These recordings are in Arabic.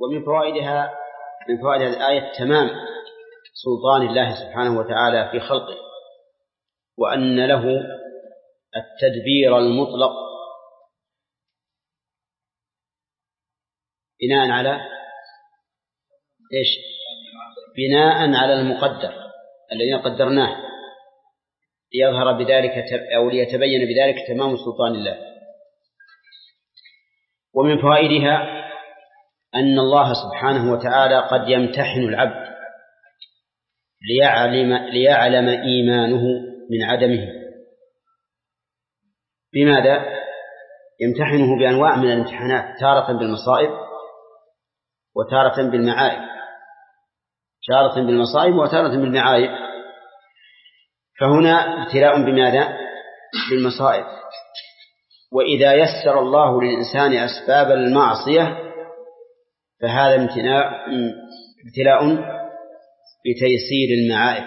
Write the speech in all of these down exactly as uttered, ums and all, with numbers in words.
ومن فوائدها من فوائد هذه الآية تمام سلطان الله سبحانه وتعالى في خلقه، وأن له التدبير المطلق بناء على إيش؟ بناء على المقدر الذي قدرناه، ليظهر بذلك أو ليتبين بذلك تمام سلطان الله. ومن فوائدها أن الله سبحانه وتعالى قد يمتحن العبد ليعلم, ليعلم إيمانه من عدمه. بماذا؟ يمتحنه بأنواع من الامتحانات، تارة بالمصائب وتارة بالمعائب، تارة بالمصائب وتارة بالمعائب. فهنا ابتلاء بماذا؟ بالمصائب. وإذا يسر الله للإنسان أسباب المعصية فهذا ابتلاء بتيسير المعائب،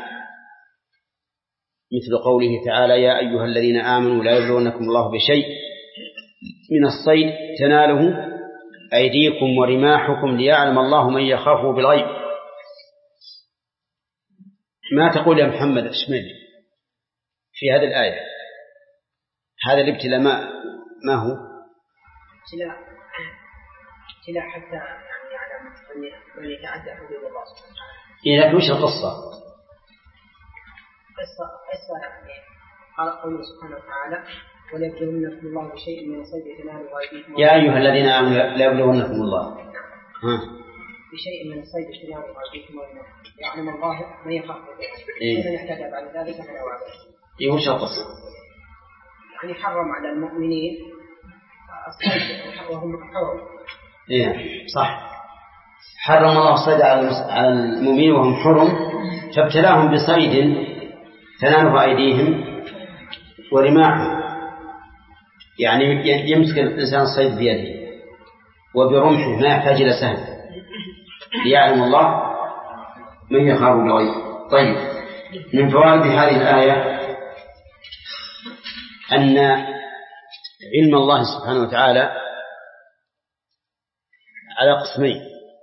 مثل قوله تعالى: يا أيها الذين آمنوا لا يبلونكم الله بشيء من الصيد تناله أيديكم ورماحكم ليعلم الله من يخافه بالغيب. ما تقول يا محمد اشمل في هذه الآية؟ هذا الابتلاء ما, ما هو؟ ابتلاء ابتلاء حتى يعني يعلم من يتعدى حدود الله سبحانه وتعالى. إيه، لكن وش القصة؟ قصة قصة يعني قال قوله سبحانه وتعالى: وليبلونكم الله بشيء من الصيد تناله أيديكم. يا أيها الذين آمنوا لا يبلونكم الله ها بشيء من الصيد تناله أيديكم يعلم الله من يخاف إيه؟ ومن يحتاج بعد ذلك فلا وعده. إيه، وش القصة؟ يعني حرم على المؤمنين الصيد وهم حرم. إيه صح، حرم الله الصيد على المؤمنين وهم حرم، فابتلاهم بصيد تناله أيديهم ورماحهم، يعني يمسك الإنسان الصيد بيده وبرمحه ما يحتاج إلى سهم، ليعلم الله من يخاف بالغيب. طيب، من فوائد هذه الآية أن علم الله سبحانه وتعالى على قسمين،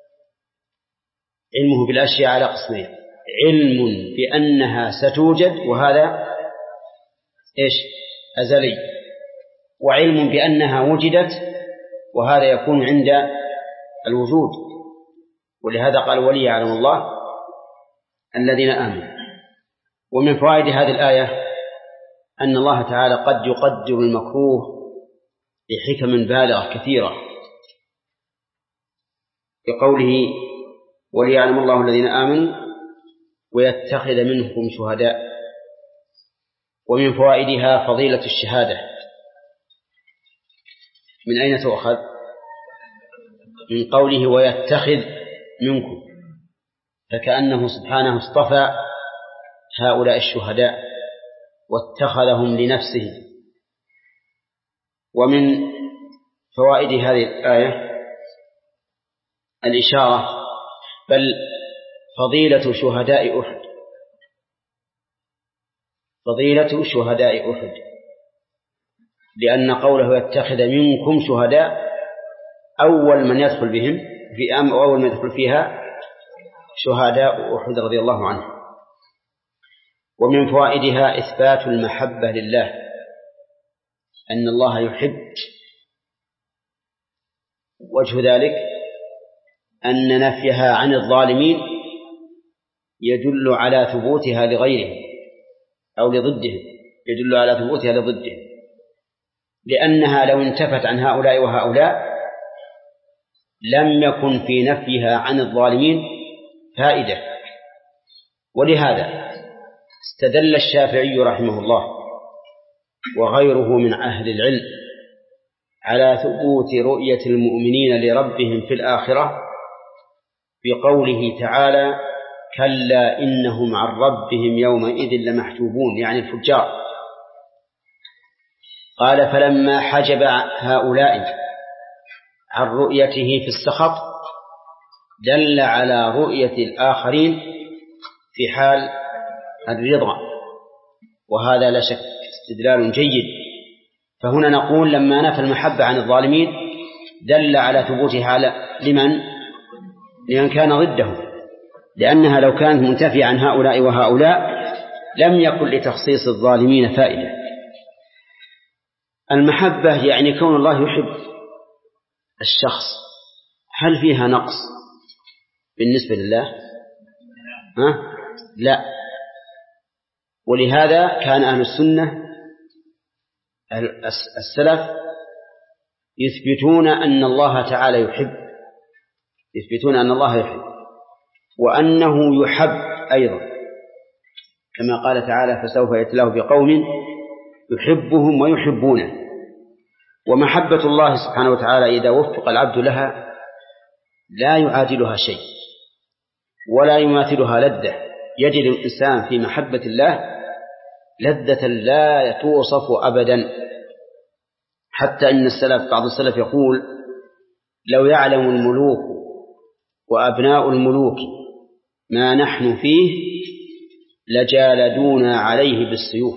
علمه بالأشياء على قسمين: علم بأنها ستوجد وهذا إيش؟ أزلي، وعلم بأنها وجدت وهذا يكون عند الوجود. ولهذا قال: وليعلم الله الذين آمنوا. ومن فوائد هذه الآية أن الله تعالى قد يقدر المكروه لحكم بالغة كثيرة، بقوله: وليعلم الله الذين آمنوا ويتخذ منكم شهداء. ومن فوائدها فضيلة الشهادة. من أين تؤخذ؟ من قوله: ويتخذ منكم، فكأنه سبحانه اصطفى هؤلاء الشهداء واتخذهم لنفسه. ومن فوائد هذه الآية الإشارة، بل فضيلة شهداء أحد، فضيلة شهداء أحد، لأن قوله يتخذ منكم شهداء أول من يدخل بهم في أم أول من يدخل فيها شهداء أحد رضي الله عنه. ومن فوائدها إثبات المحبة لله، أن الله يحب. وجه ذلك أن نفيها عن الظالمين يدل على ثبوتها لغيرهم أو لضدهم، يدل على ثبوتها لضدهم، لأنها لو انتفت عن هؤلاء وهؤلاء لم يكن في نفيها عن الظالمين فائدة. ولهذا استدل الشافعي رحمه الله وغيره من أهل العلم على ثبوت رؤية المؤمنين لربهم في الآخرة بقوله تعالى: كلا إنهم عن ربهم يومئذ لمحجوبون، يعني الفجار. قال: فلما حجب هؤلاء عن رؤيته في السخط دل على رؤية الآخرين في حال الرضا، وهذا لا شك استدلال جيد. فهنا نقول لما نفى المحبة عن الظالمين دل على ثبوتها على لمن؟ لأن كان ضده، لأنها لو كانت منتفية عن هؤلاء وهؤلاء لم يكن لتخصيص الظالمين فائدة. المحبة يعني كون الله يحب الشخص، هل فيها نقص بالنسبة لله؟ ها؟ لا. ولهذا كان أهل السنة السلف يثبتون أن الله تعالى يحب، يثبتون أن الله يحب وأنه يحب أيضا، كما قال تعالى فسوف يأتي الله بقوم يحبهم ويحبونه. ومحبة الله سبحانه وتعالى إذا وفق العبد لها لا يعادلها شيء ولا يماثلها لذة. يجد الإنسان في محبة الله لذة لا توصف أبدا، حتى إن السلف بعض السلف يقول لو يعلم الملوك وأبناء الملوك ما نحن فيه لجالدونا عليه بالسيوف.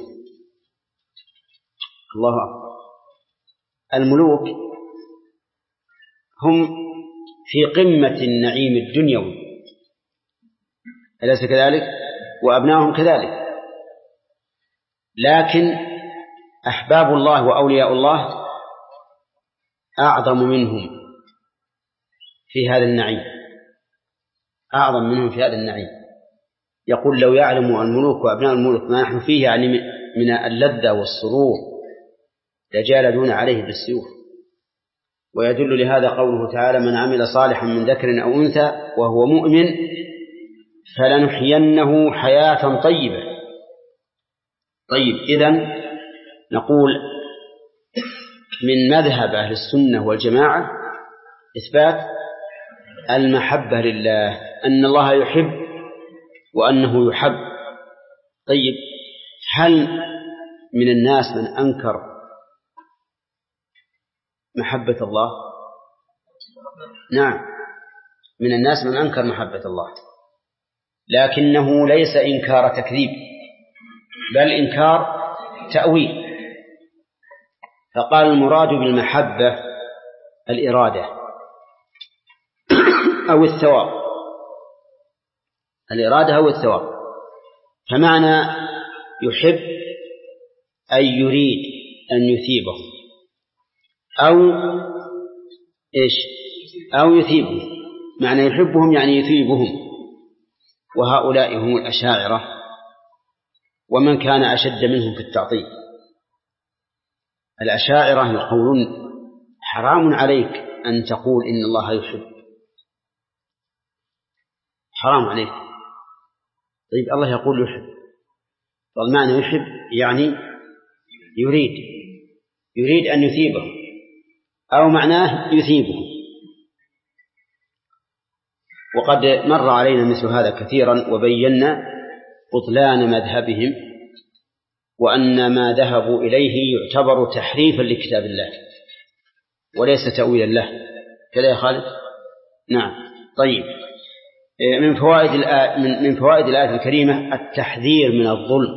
الله أكبر. الملوك هم في قمة النعيم الدنيوي، أليس كذلك؟ وأبنائهم كذلك، لكن أحباب الله وأولياء الله أعظم منهم في هذا النعيم، أعظم منهم في هذا النعيم. يقول لو يعلم الملوك وأبناء الملوك ما نحن فيه يعني من اللذة والسرور لجالدون عليه بالسيوف. ويدل لهذا قوله تعالى من عمل صالحا من ذكر أو أنثى وهو مؤمن فلنحيينه حياة طيبة. طيب، إذن نقول من مذهب أهل السنة والجماعة إثبات المحبة لله، أن الله يحب وأنه يحب. طيب، هل من الناس من أنكر محبة الله؟ نعم، من الناس من أنكر محبة الله، لكنه ليس إنكار تكذيب بل إنكار تأويل. فقال المراد بالمحبة الإرادة أو الثواب، الإرادة أو الثواب. فمعنى يحب أي يريد أن يثيبه أو إيش أو يثيبهم. معنى يحبهم يعني يثيبهم، وهؤلاء هم الأشاعرة ومن كان أشد منهم في التعطيل. الأشاعرة يقولون حرام عليك أن تقول إن الله يحب، حرام عليك. طيب، الله يقول يحب، والمعنى يحب يعني يريد يريد أن يثيبه أو معناه يثيبه. وقد مر علينا مثل هذا كثيرا وبينا بطلان مذهبهم، وأن ما ذهبوا إليه يعتبر تحريفا لكتاب الله وليس تأويلا له. كذا يا خالد؟ نعم. طيب، من فوائد من فوائد الآية الكريمة التحذير من الظلم.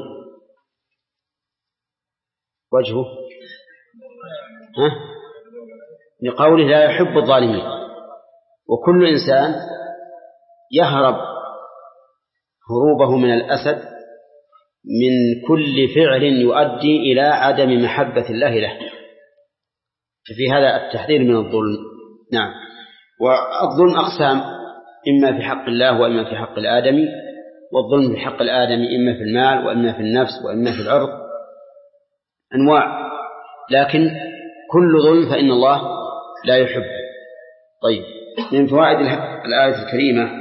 وجهه ها؟ لقوله لا يحب الظالمين. وكل إنسان يهرب هروبه من الأسد من كل فعل يؤدي إلى عدم محبة الله له، ففي هذا التحذير من الظلم. نعم. والظلم أقسام، إما في حق الله وإما في حق الآدمي. والظلم في حق الآدمي إما في المال وإما في النفس وإما في العرض، أنواع، لكن كل ظلم فإن الله لا يحبه. طيب، من فوائد الآية الكريمة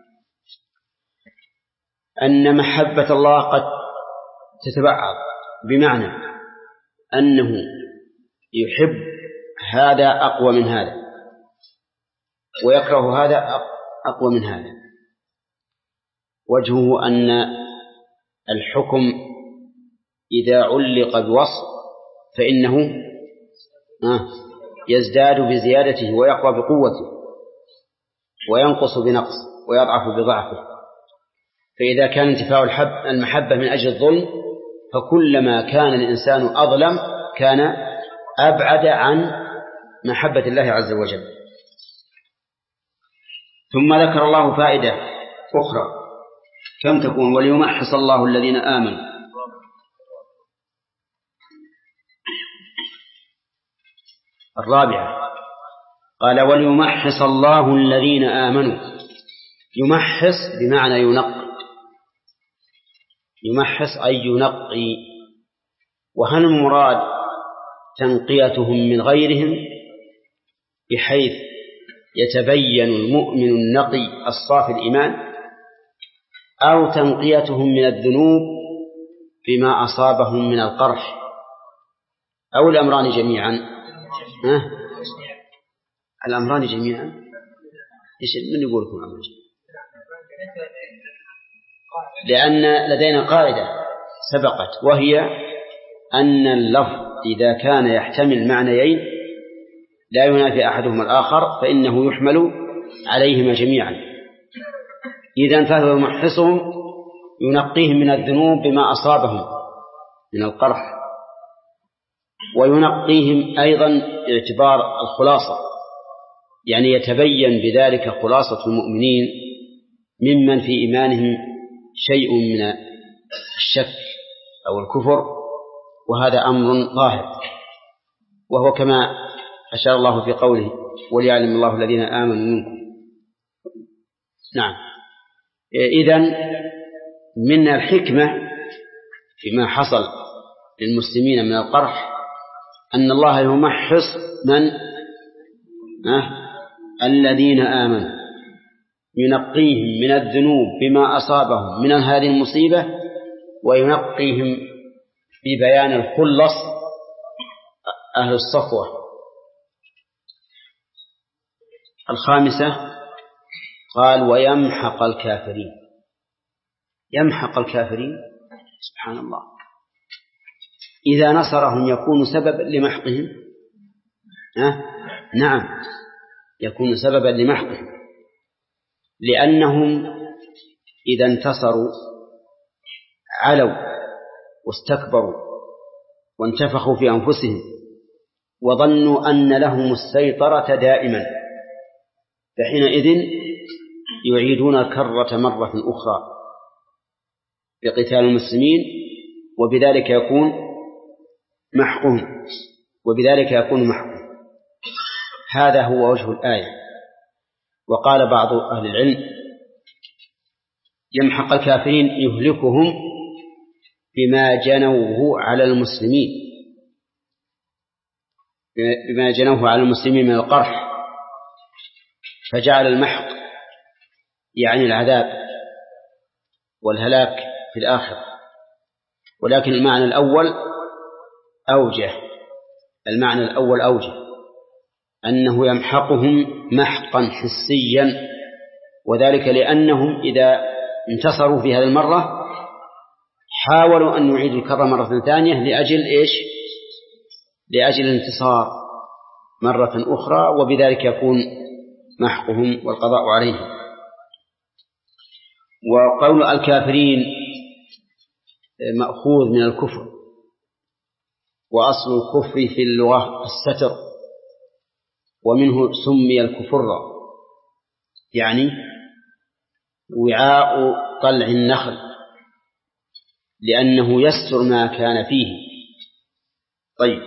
أن محبة الله قد تتبعض، بمعنى أنه يحب هذا أقوى من هذا ويكره هذا أقوى من هذا. وجهه أن الحكم إذا علق بوصف فإنه يزداد بزيادته ويقوى بقوته وينقص بنقص ويضعف بضعفه. فإذا كان انتفاع المحبة من أجل الظلم فكلما كان الإنسان أظلم كان أبعد عن محبة الله عز وجل. ثم ذكر الله فائدة أخرى كم تكون؟ وليمحص الله الذين آمنوا. الرابعة قال وليمحص الله الذين آمنوا. يمحص بمعنى ينقي، يمحص أي ينقي. وهل المراد تنقيتهم من غيرهم بحيث يتبين المؤمن النقي الصافي الإيمان، أو تنقيتهم من الذنوب بما أصابهم من القرح، أو الأمران جميعا؟ ها؟ الأمران جميعا. إيش من يقولكم الأمران جميعا؟ لأن لدينا قاعدة سبقت، وهي أن اللفظ إذا كان يحتمل معنيين لا ينافي أحدهما الآخر فإنه يحمل عليهما جميعا. إذا فهو يمحصهم ينقيهم من الذنوب بما أصابهم من القرح، وينقيهم أيضا باعتبار الخلاصة، يعني يتبين بذلك خلاصة المؤمنين ممن في إيمانهم شيء من الشك أو الكفر، وهذا أمر ظاهر، وهو كما أشار الله في قوله وليعلم الله الذين آمنوا منكم. نعم. إذن من الحكمة فيما حصل للمسلمين من القرح أن الله يمحص من أه؟ الذين آمنوا، ينقيهم من الذنوب بما أصابهم من هذه المصيبة، وينقيهم ببيان الخلص أهل الصفوة. الخامسة قال ويمحق الكافرين. يمحق الكافرين، سبحان الله، إذا نصرهم يكون سببا لمحقهم. أه؟ نعم، يكون سببا لمحقهم، لأنهم إذا انتصروا علوا واستكبروا وانتفخوا في أنفسهم وظنوا أن لهم السيطرة دائما، فحينئذ يعيدون الكرة مرة أخرى بقتال المسلمين، وبذلك يكون محقهم وبذلك يكون محقهم. هذا هو وجه الآية. وقال بعض أهل العلم يمحق الكافرين يهلكهم بما جنوه على المسلمين، بما جنوه على المسلمين من القرح، فجعل المحق يعني العذاب والهلاك في الآخرة. ولكن المعنى الأول أوجه، المعنى الأول أوجه أنه يمحقهم محقا حسيا، وذلك لأنهم إذا انتصروا في هذه المرة حاولوا أن يعيدوا الكرة مرة ثانية لأجل إيش؟ لأجل الانتصار مرة أخرى، وبذلك يكون محقهم والقضاء عليهم. وقول الكافرين مأخوذ من الكفر، وأصل الكفر في اللغة الستر، ومنه سمي الكفر، يعني وعاء طلع النخل، لأنه يستر ما كان فيه. طيب،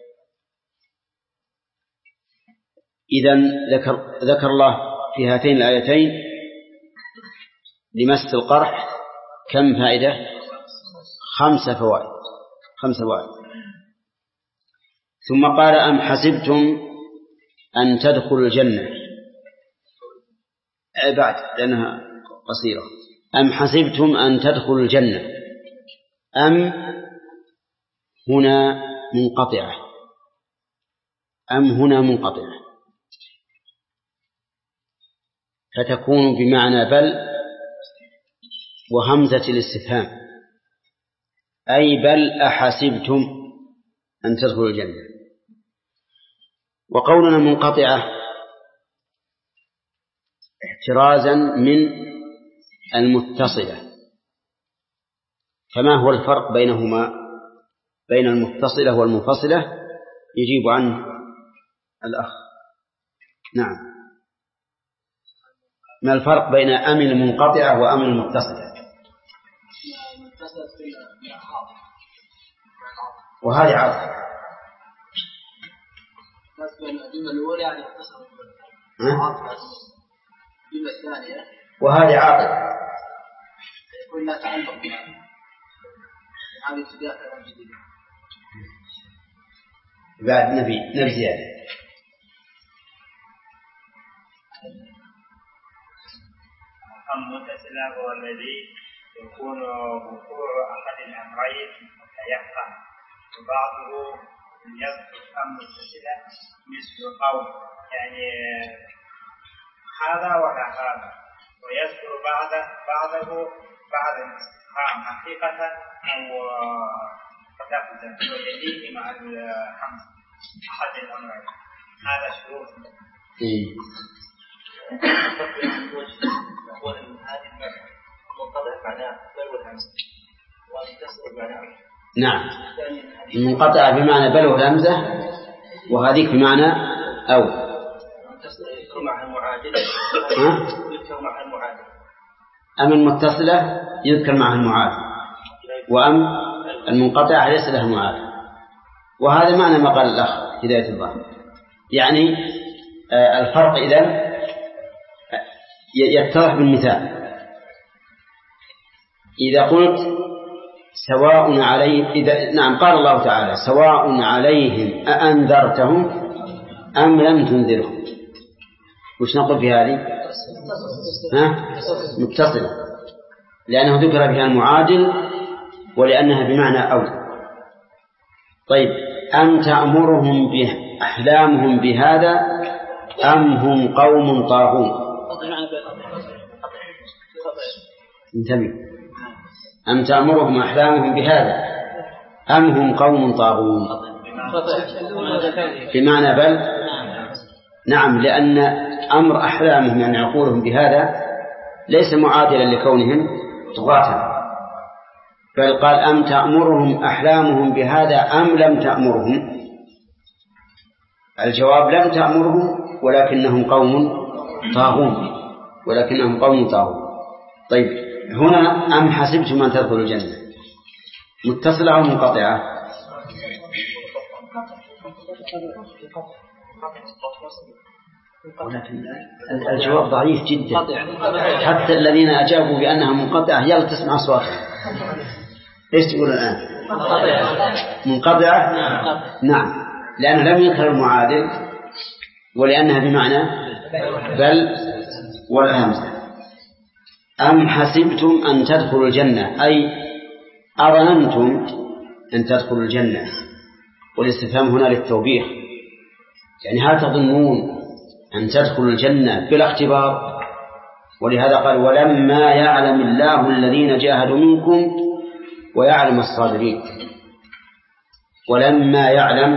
إذن ذكر, ذكر الله في هاتين الآيتين لمس القرح كم فائدة؟ خمس فوائد خمس فوائد ثم قال أم حسبتم أن تدخلوا الجنة، بعد لأنها قصيرة. أم حسبتم أن تدخلوا الجنة، أم هنا منقطعة، أم هنا منقطعة، فتكون بمعنى بل وهمزة الاستفهام، أي بل أحسبتم أن تدخلوا الجنة. وقولنا منقطعة احترازا من المتصلة. فما هو الفرق بينهما، بين المتصلة والمنفصلة؟ يجيب عنه الأخ. نعم. ما الفرق بين أم المنقطعة وأم المتصلة؟ وهذه عاطفة. وهذه عاطفة. بعد نبي نبي زيادة. المتصل هو الذي يكون وقوع أحد الأمرين متيقن وبعضه يذكر أم متصلة مثل قول يعني هذا ولا هذا، ويذكر بعض بعضه بعض الاستفهام حقيقة أو لفظا ويليه مع الحمد أحد الأمرين. هذا شروط. نعم، المنقطع بمعنى بل والهمزة، وهذيك بمعنى أو. أم المتصلة يذكر معها المعادل، وأم المنقطع ليس له معادل. وهذا معنى ما قال الأخ هداية الله، يعني الفرق إذن يتضح بالمثال. إذا قلت سواء عليهم إذا نعم قال الله تعالى سواء عليهم أأنذرتهم أم لم تنذرهم، وش نقول في هذه؟ ها؟ متصلة، لأنه ذكر بها المعادل ولأنها بمعنى أو. طيب، أم تأمرهم بأحلامهم بهذا أم هم قوم طاغون؟ انتبه، أم تأمرهم أحلامهم بهذا أم هم قوم طاغون بمعنى بل. نعم، لأن أمر أحلامهم يعني عقولهم بهذا ليس معادلا لكونهم طغاة، بل قال أم تأمرهم أحلامهم بهذا أم لم تأمرهم. الجواب لم تأمرهم ولكنهم قوم طاغون، ولكنهم قوم طاغون. طيب، هنا أم حسبتم أن تدخلوا الجنة متصلة أو منقطعة؟ ولكن الجواب ضعيف جدا، حتى الذين أجابوا بأنها منقطعة يلا تسمع أصواتهم. إيش تقول الآن؟ منقطعة. نعم، لأنه لم يذكر المعادل ولأنها بمعنى بل والهمزة. أم حسبتم أن تدخلوا الجنة أي أظننتم أن تدخلوا الجنة، والاستفهام هنا للتوبيخ، يعني هل تظنون أن تدخلوا الجنة بلا اختبار؟ ولهذا قال ولما يعلم الله الذين جاهدوا منكم ويعلم الصابرين. ولما يعلم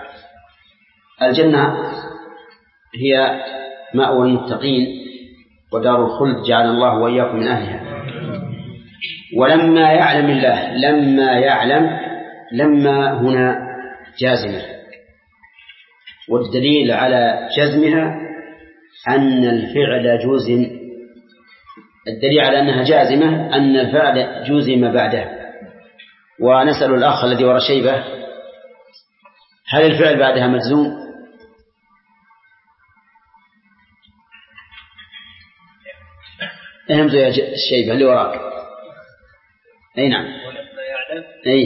الجنة هي مأوى المتقين ودار الخلد جعل الله وإياكم من أهلها. ولما يعلم الله، لما يعلم، لما هنا جازمة، والدليل على جزمها أن الفعل جزم، الدليل على أنها جازمة أن الفعل جزم بعدها. ونسأل الأخ الذي وراء شيبة هل الفعل بعدها مجزوم؟ اهمزوا يا الشيبة اللي وراك. أي نعم، أي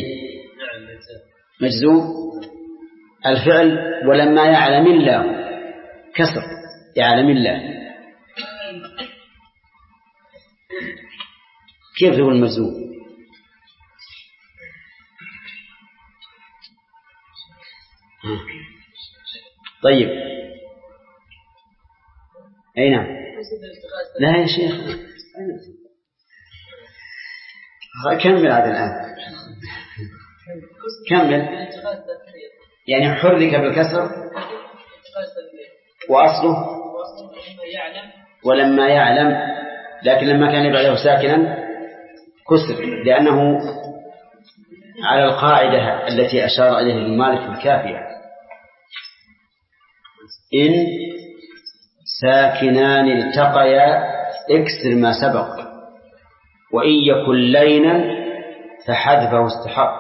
مجزوم الفعل. ولما يعلم الله كسر يعلم الله، كيف هو المجزوم؟ طيب، أي نعم. لا يا شيخ كمل هذا الآن، كمل. يعني حرك بالكسر وأصله ولما يعلم، لكن لما كان بعده ساكنا كسر، لأنه على القاعدة التي أشار إليها المالك في الكافية: إن ساكنان التقيا اكسر ما سبق، وإن يكن لينا فحذفه استحق.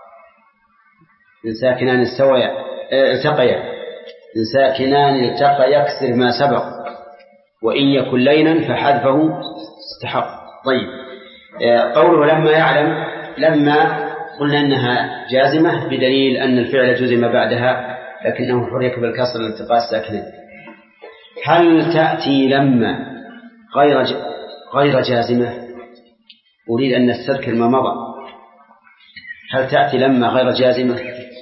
إن ساكنان استويا التقيا إن ساكنان التقى يكسر ما سبق، وإن يكن لينا فحذفه استحق. طيب، قوله لما يعلم، لما قلنا أنها جازمة بدليل أن الفعل جزم بعدها لكنه حرك بالكسر لالتقاء الساكنين. هل تأتي لما غير غير جازمة؟ أريد أن نستذكر ما مضى. هل تأتي لما غير جازمة؟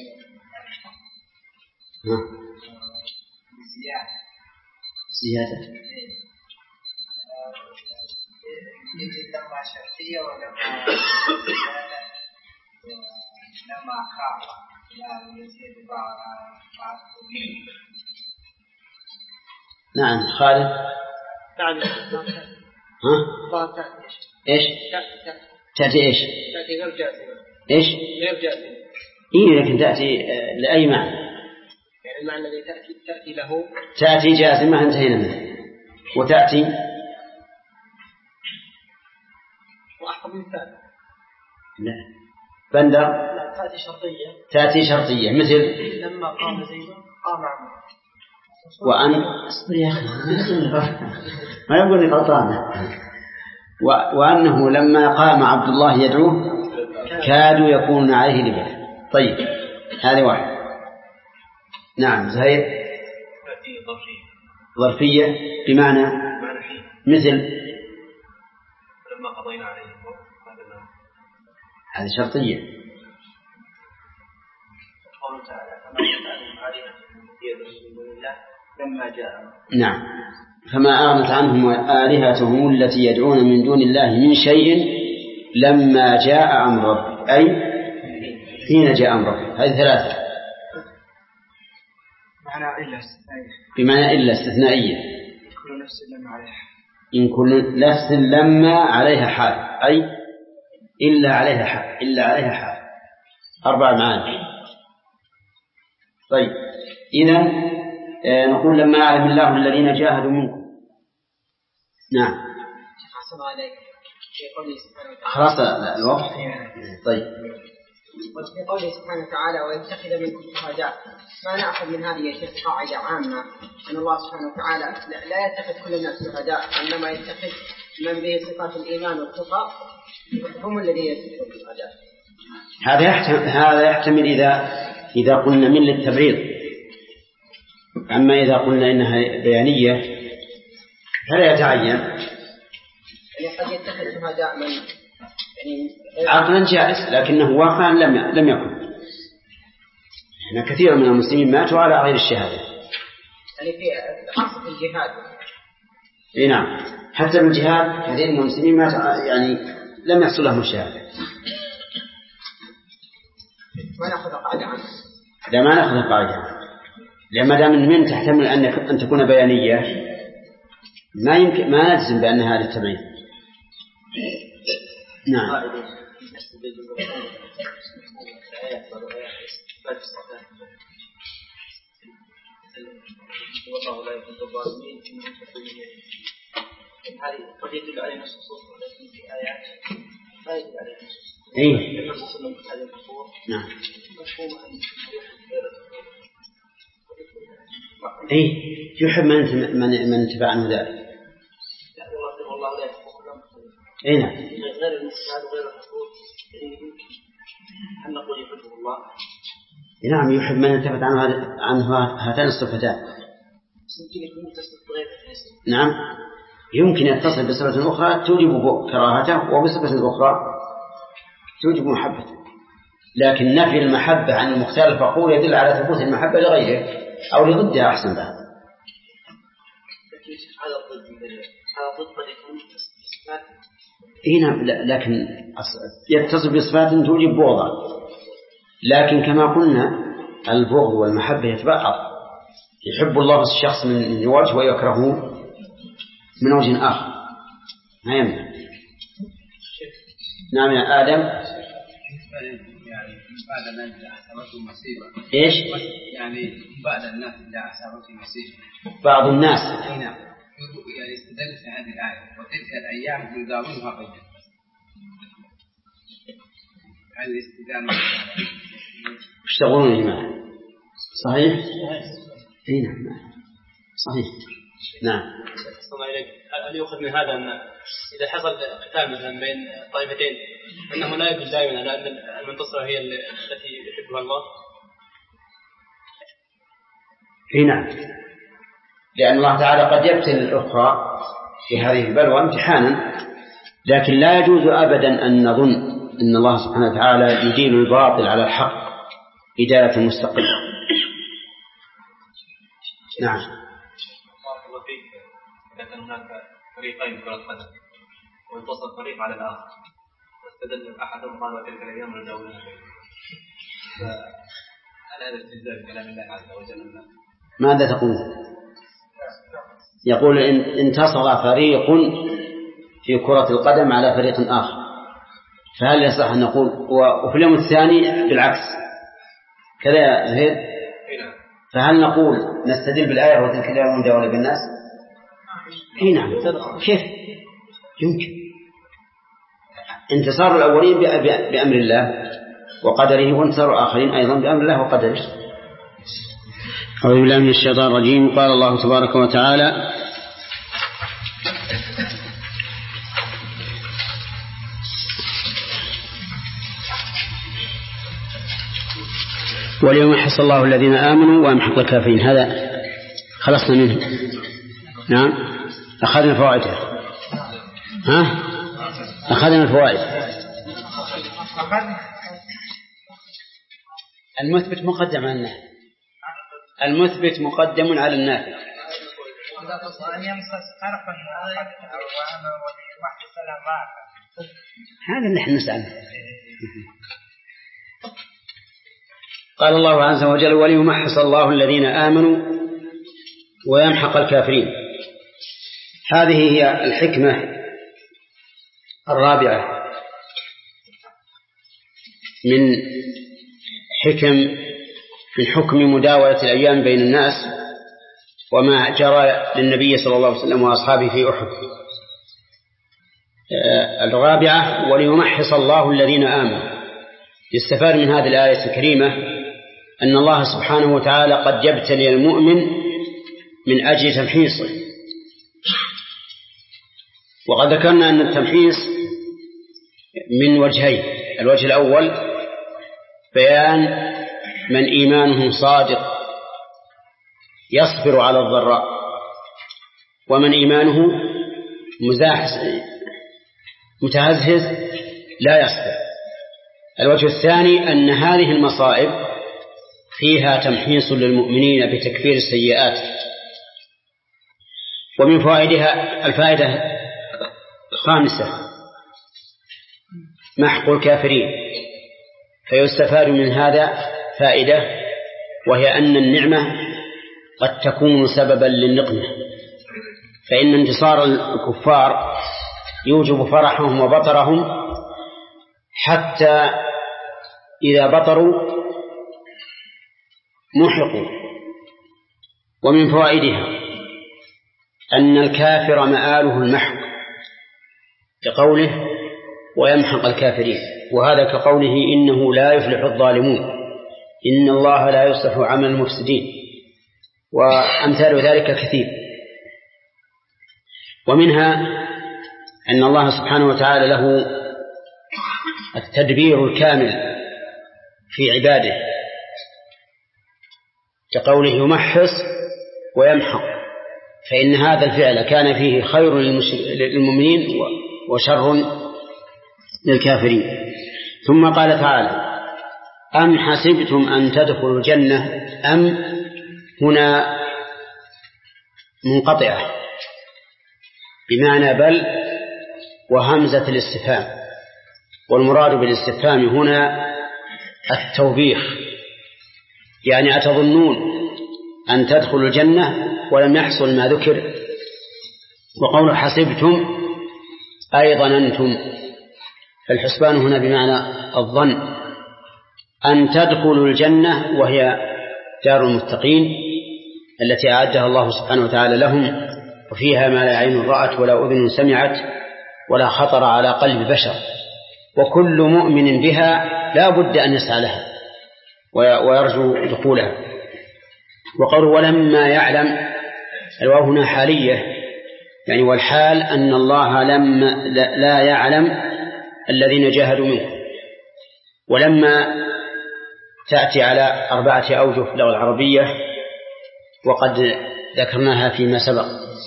زيادة لما شرطية ولما لما خاف لا يزيد بعض بعض. نعم خالد. تعني ها؟ إيش؟ تأتي إيش؟ تأتي غير جازمة. إيش؟ غير جازمة. إيه، لكن تأتي لأي معنى؟ يعني المعنى الذي تأتي تأتي له تأتي جازمة انتهينا منه، وتأتي وأحفظ مثال. لا بندر. لا، تأتي شرطية. تأتي شرطية مثل لما قام زيد قام عمرو. وأن أصبر يا أخي ما يقول لي غلطان. وأنه لما قام عبد الله يدعوه كادوا يكون عليه لباس. طيب هذه واحد. نعم زهير. تأتي ظرفية. ظرفية بمعنى مثل لما قضينا عليه هذه شرطية. قوله تعالى فما يفعلهم آلهة لما جاء. نعم، فما أغنت عنهم آلهتهم التي يدعون من دون الله من شيء لما جاء أمر ربك، أي حين جاء أمر ربك. هذه ثلاثة بمعنى إلا استثنائية. كل نفس لما عليها إن كل نفس لما عليها حال، أي إلا عليها حال، إلا عليها حال. أربع معاني. طيب إذن آه نقول لما أعلم الله الذين جاهدوا منكم. نعم حسن عليك في قوله سبحانه وتعالى. خلاص الوقت. طيب وفي قوله سبحانه وتعالى ويتخذ منكم شهداء، ما نأخذ من هذه قاعدة عامة أن الله سبحانه وتعالى لا يتخذ كل الناس شهداء، إنما يتخذ من به صفات الإيمان والتقى هم الذين يتخذون الشهداء. هذا يحتمل هذا يحتمل إذا إذا قلنا من للتبعيض. أما إذا قلنا إنها بيانية فلا يتعين. يعني قد يتخذ شهداء من يعني عقلا جائز، لكنه واقعا لم لم يكن. إحنا كثير من المسلمين ماتوا على غير الشهادة. يعني في خاصة في الجهاد. إيه نعم، حتى من الجهاد كثير من المسلمين ماتوا يعني لم يحصل لهم الشهادة. ما نأخذ قاعدة عنه. لا ما نأخذ قاعدة عنه. لما دام من تحتمل أن أن تكون بيانية ما يمكن ما نجزم بأنها للتبعيد. نعم. والله لا يكون الظالمين هذه قد يدل عليه نصوص ولكن في آيات لا يدل عليه نصوص. إيه. نعم. إيه يحب من من من تبع عنه ذلك. والله لا يكون. إيه نعم. غير المسلم وغير الحقوق هل نقول يحبه الله؟ نعم يحب من انتفت عنه عنه هاتان الصفتان. نعم يمكن يتصل بصفة أخرى توجب كراهته وبصفة أخرى توجب محبته، لكن نفي المحبة عن المختار الفقور يدل على ثبوت المحبة لغيره أو لضدها أحسن بها. إيه نعم، لكن يتصل بصفات توجب بغضا، لكن كما قلنا البغض والمحبة يتبعض. يحب الله الشخص من وجه ويكرهه من وجه آخر، ما يمنع. نعم يا آدم. يعني بعد الناس إذا أصابته مصيبة. إيش؟ يعني بعد الناس إذا أصابته مصيبة. بعض الناس. نعم. يعني استدل في هذه الآية وتلك الأيام نداولها بينهم. هذا الاستدلال وش تقولون يا جماعة؟ صحيح؟ أي نعم صحيح. نعم. هل يؤخذ من هذا أن إذا حصل قتال مثلا بين طائفتين أنه لا يجوز دائما لأن المنتصرة هي التي يحبها الله؟ اي نعم، لأن الله تعالى قد يبتلي الأخرى في هذه البلوى امتحانا، لكن لا يجوز أبدا أن نظن أن الله سبحانه وتعالى يدين الباطل على الحق إدالة مستقلة. نعم. إذا كان هناك فريقين كرة قدم وانتصر فريق على الآخر واستدل أحدهم قال وتلك الأيام نداولها بينهم، فهل هذا استهزاء بكلام الله عز وجل؟ ماذا تقول؟ يقول إن انتصر فريق في كرة القدم على فريق آخر، فهل يصح أن نقول وفي اليوم الثاني بالعكس كذا يا زهير؟ فهل نقول نستدل بالآية وتلك الأيام نداولها بالناس؟ اي نعم. كيف يمكن؟ انتصار الأولين بأمر الله وقدره، وانتصار الآخرين أيضا بأمر الله وقدره. أعوذ بالله من الشيطان الرجيم. قال الله تبارك وتعالى: واليوم يحص الله الذين آمنوا ويمحق الكافرين. هذا خلصنا منه. نعم أخذنا فوائده. ها أخذنا الفوائد. المثبت مقدم على النافع. المثبت مقدم على النافع. هذا اللي احنا نسأل. قال الله عز وجل: وليمحص الله الذين آمنوا ويمحق الكافرين. هذه هي الحكمة الرابعة من حكم من حكم مداولة الأيام بين الناس وما جرى للنبي صلى الله عليه وسلم وأصحابه في أحد. الرابعة: وليمحص الله الذين آمنوا. يستفاد من هذه الآية الكريمة أن الله سبحانه وتعالى قد يبتلي المؤمن من أجل تمحيصه. وقد ذكرنا أن التمحيص من وجهين: الوجه الأول بيان من إيمانه صادق يصبر على الضراء، ومن إيمانه متهزهز لا يصبر. الوجه الثاني أن هذه المصائب فيها تمحيص للمؤمنين بتكفير السيئات. ومن فوائدها الفائدة الخامسة محق الكافرين. فيستفاد من هذا فائدة، وهي أن النعمة قد تكون سببا للنقمة، فإن انتصار الكفار يوجب فرحهم وبطرهم، حتى إذا بطروا محقوا. ومن فوائدها أن الكافر مآله المحق، كقوله: ويمحق الكافرين، وهذا كقوله: إنه لا يفلح الظالمون، إن الله لا يصلح عمل المفسدين، وأمثال ذلك كثير. ومنها أن الله سبحانه وتعالى له التدبير الكامل في عباده، كقوله: يمحص ويمحق، فإن هذا الفعل كان فيه خير للمؤمنين وشر للكافرين. ثم قال تعالى: أم حسبتم أن تدخلوا الجنة. أم هنا منقطعة بمعنى بل وهمزة الاستفهام، والمراد بالاستفهام هنا التوبيخ، يعني أتظنون أن تدخلوا الجنة ولم يحصل ما ذكر. وقول حسبتم أي ظننتم، فالحسبان هنا بمعنى الظن. أن تدخلوا الجنة وهي دار المتقين التي أعدها الله سبحانه وتعالى لهم وفيها ما لا عين رأت ولا أذن سمعت ولا خطر على قلب بشر، وكل مؤمن بها لا بد أن يسعى لها ويرجو دخولها. وقالوا ولما يعلم، الواو هنا حالية يعني، والحال أن الله لم لا يعلم الذين جاهدوا منكم. ولما تأتي على أربعة أوجه في اللغة العربية وقد ذكرناها فيما سبق،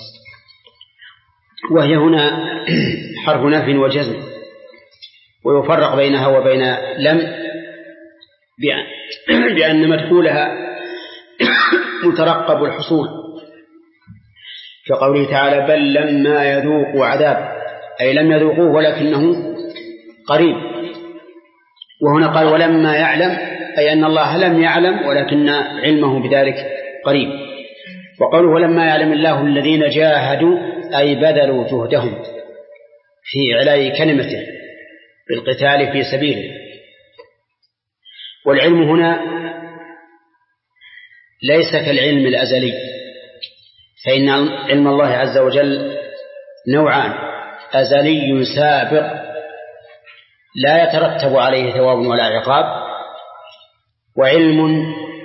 وهي هنا حرف نفي وجزم، ويفرق بينها وبين لم بأن مدخولها مترقب الحصول، كقوله تعالى بل لما يذوقوا عذاب، أي لم يذوقوه ولكنه قريب. وهنا قال ولما يعلم، أي أن الله لم يعلم ولكن علمه بذلك قريب. وقالوا ولما يعلم الله الذين جاهدوا، أي بذلوا جهدهم في إعلاء كلمته بالقتال في سبيله. والعلم هنا ليس كالعلم الأزلي، فإن علم الله عز وجل نوعان: أزلي سابق لا يترتب عليه ثواب ولا عقاب، وعلم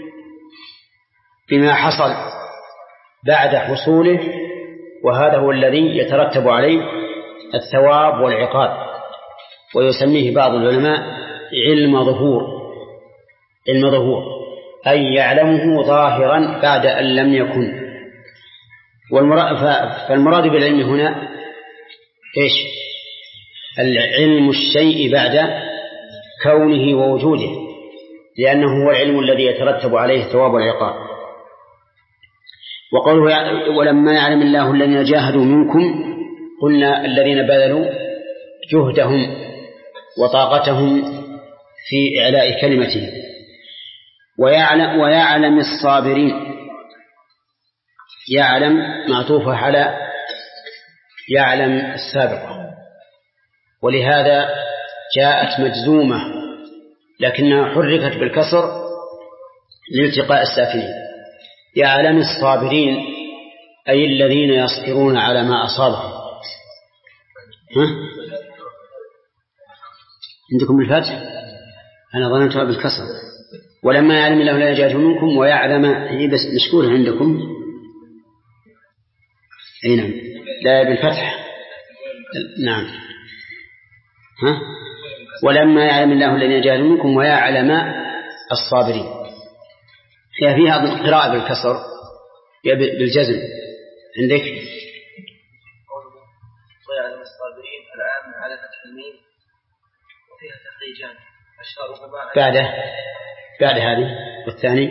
بما حصل بعد حصوله، وهذا هو الذي يترتب عليه الثواب والعقاب، ويسميه بعض العلماء علم ظهور. علم ظهور أي يعلمه ظاهرا بعد أن لم يكن. فالمراد بالعلم هنا إيش؟ العلم الشيء بعد كونه ووجوده، لأنه هو العلم الذي يترتب عليه الثواب والعقاب. وقوله ولما يعلم الله الذين جاهدوا منكم، قلنا الذين بذلوا جهدهم وطاقتهم في إعلاء كلمته. ويعلم, ويعلم الصابرين، يعلم معطوفة على يعلم السابقة، ولهذا جاءت مجزومة لكنها حركت بالكسر لالتقاء الساكنين. يعلم الصابرين أي الذين يصبرون على ما أصابهم. ها؟ عندكم الفتح؟ أنا ظننتها بالكسر. ولما يعلم الله لا يجاهد منكم ويعلم، هي بس مشكورة عندكم. أي نعم، لا بالفتح. نعم. ها؟ ولما يعلم الله الذين جاهدوا منكم ويعلم الصابرين، هي فيها قراءة بالكسر بالجزم. عندك ويعلم الصابرين العام على فتح الميم وفيها تخريجان أشهرهما بعده بعد هذه والثاني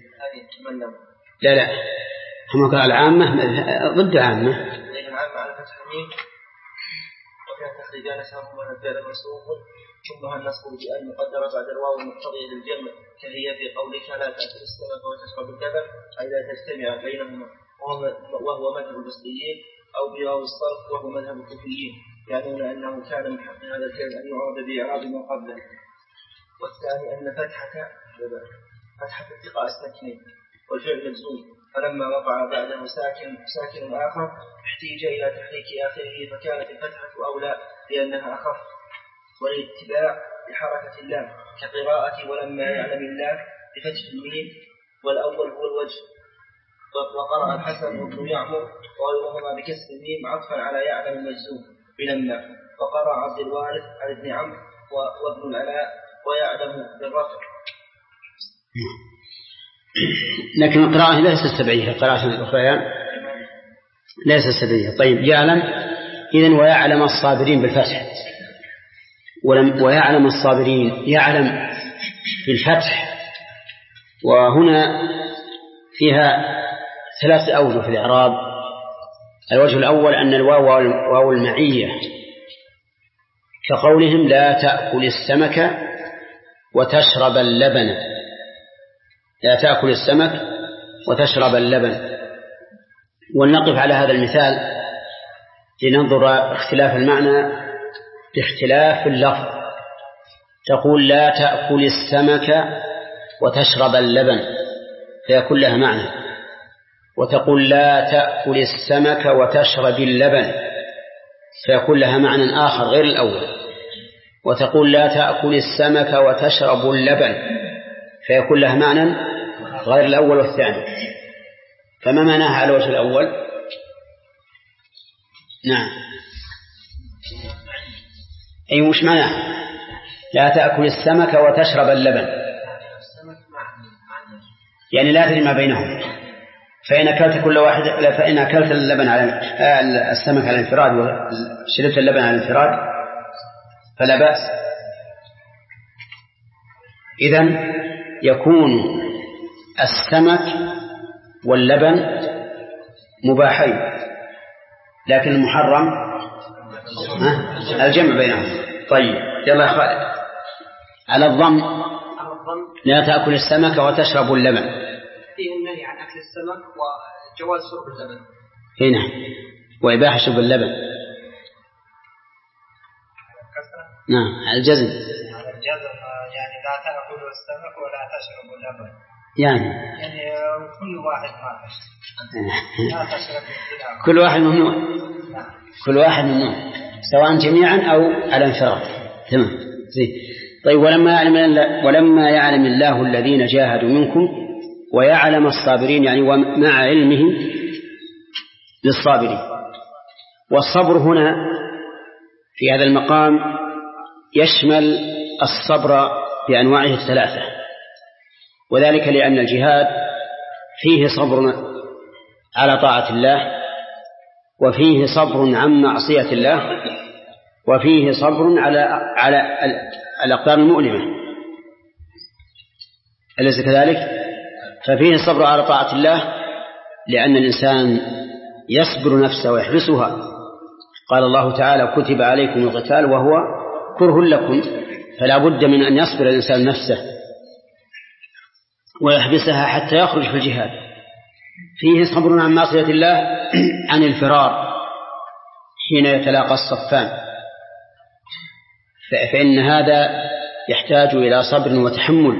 لا لا هم قال العامة ضد عامة. العامة على فتح الميم وفيها تخريجان أشهرهما الفعل المنصوب ثم النصب بأن مقدرة بعد الواو المقتضية للجمع، كهي في قولك لا تأكل السمك وتشرب اللبن، أي لا تجتمع بينهما، وهو مذهب البصريين، أو بواو الصرف وهو مذهب الكوفيين، يعنون أنه كان من حق هذا الفعل أن يعرض بإعراب ما قبله. والثاني أن فتحة فتحة التقاء الساكنين والفعل مجزوم، فلما وقع بعده ساكن ساكن آخر احتيج إلى تحريك آخره، فكانت الفتحة أولى لأنها أخف، والاتباع بحركة اللام كقراءة ولما يعلم الله بفتح الميم، والأول هو الوجه. وقرأ الحسن وابن يعمر وغيرهما بكسر الميم عطفا على يعلم المجزوم بلما، وقرأ عبد الوارث عن ابن عمرو وابن العلاء ويعلم بالرفع. لكن القراءة ليست سبعية، القراءة الأخرى ليست سبعية. طيب يعلم إذن ويعلم الصابرين بالفتح، ويعلم الصابرين يعلم بالفتح. وهنا فيها ثلاث أوجه في الإعراب. الوجه الأول أن الواو واو المعية، كقولهم لا تأكل السمك وتشرب اللبن، لا تأكل السمك وتشرب اللبن. ولنقف على هذا المثال لننظر اختلاف المعنى باختلاف اللفظ. تقول لا تأكل السمك وتشرب اللبن، فيكون لها معنى، وتقول لا تأكل السمك وتشرب اللبن، فيكون لها معنى آخر غير الأول. وتقول لا تأكل السمك وتشرب اللبن، فيكون لها معنى غير الأول والثاني. فما معناها على وجه الأول؟ نعم، أي مش معناها لا تأكل السمك وتشرب اللبن، يعني لا تجمع بينهم. فإن أكلت كل واحد فإن أكلت اللبن على السمك على الانفراد وشربت اللبن على الانفراد فلا بأس. إذن يكون السمك واللبن مباحين، لكن المحرم الجمع بينهم. طيب يلا يا خالد. على الضم لا تأكل السمك وتشرب اللبن، فيه النهي عن أكل السمك وجواز شرب اللبن. هنا وإباحة شرب اللبن. نعم على الجزم. على الجزم يعني لا تأكل السمك ولا تشرب اللبن، يعني يعني كل واحد ما تشرب لا تشرب كل واحد ممنوع. كل واحد ممنوع سواء جميعا أو على انفراد. تمام زين. طيب ولما يعلم ولما يعلم الله الذين جاهدوا منكم ويعلم الصابرين، يعني ومع علمه للصابرين. والصبر هنا في هذا المقام يشمل الصبر بأنواعه الثلاثة، وذلك لأن الجهاد فيه صبر على طاعة الله، وفيه صبر عن معصية الله، وفيه صبر على على الأقدار المؤلمة، أليس كذلك؟ ففيه صبر على طاعة الله لأن الإنسان يصبر نفسه ويحبسها. قال الله تعالى كتب عليكم القتال وهو كره لكم، فلا بد من أن يصبر الإنسان نفسه ويحبسها حتى يخرج في الجهاد. فيه صبر عن معصية الله عن الفرار حين يتلاقى الصفان، فإن هذا يحتاج إلى صبر وتحمل،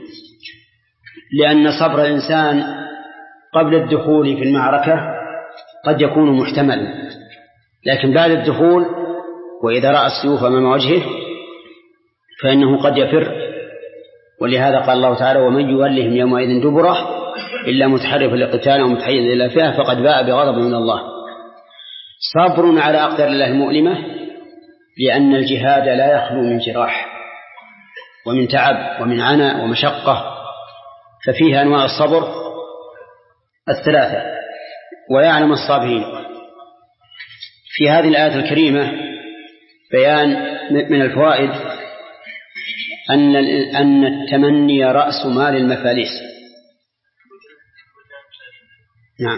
لأن صبر الإنسان قبل الدخول في المعركة قد يكون محتملا، لكن بعد الدخول وإذا رأى السيوف أمام وجهه فإنه قد يفر. ولهذا قال الله تعالى ومن يولهم يومئذ دبره إلا متحرفا لقتال أو متحيزا إلى فئة فقد باء بغضب من الله. صبر على أقدار الله المؤلمة، لأن الجهاد لا يخلو من جراح ومن تعب ومن عناء ومشقة، ففيها أنواع الصبر الثلاثة. ويعلم الصابرين. في هذه الآية الكريمة بيان من الفوائد أن أن التمني رأس مال المفاليس. نعم.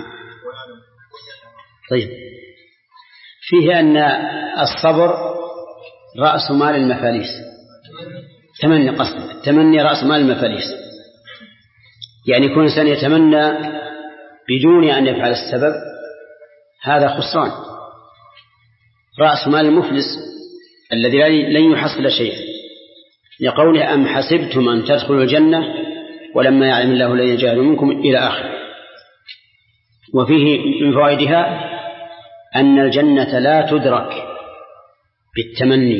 طيب فيه أن الصبر رأس مال المفاليس. تمني قصد التمني رأس مال المفاليس، يعني يكون إنسان يتمنى بدون أن يفعل السبب، هذا خسران. رأس مال المفلس الذي لن يحصل شيئا، لقوله أم حسبتم أن تدخلوا الجنة ولما يعلم الله الذين جاهدوا منكم إلى آخر. وفيه من فوائدها أن الجنة لا تدرك بالتمني،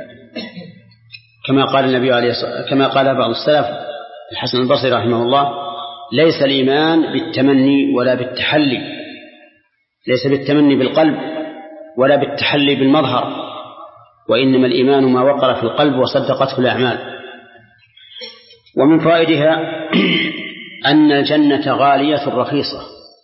كما قال النبي عليه الصلاة كما قال بعض السلف الحسن البصري رحمه الله ليس الإيمان بالتمني ولا بالتحلي، ليس بالتمني بالقلب ولا بالتحلي بالمظهر، وإنما الإيمان ما وقر في القلب وصدقته الأعمال. ومن فوائدها أن الجنة غالية رخيصة،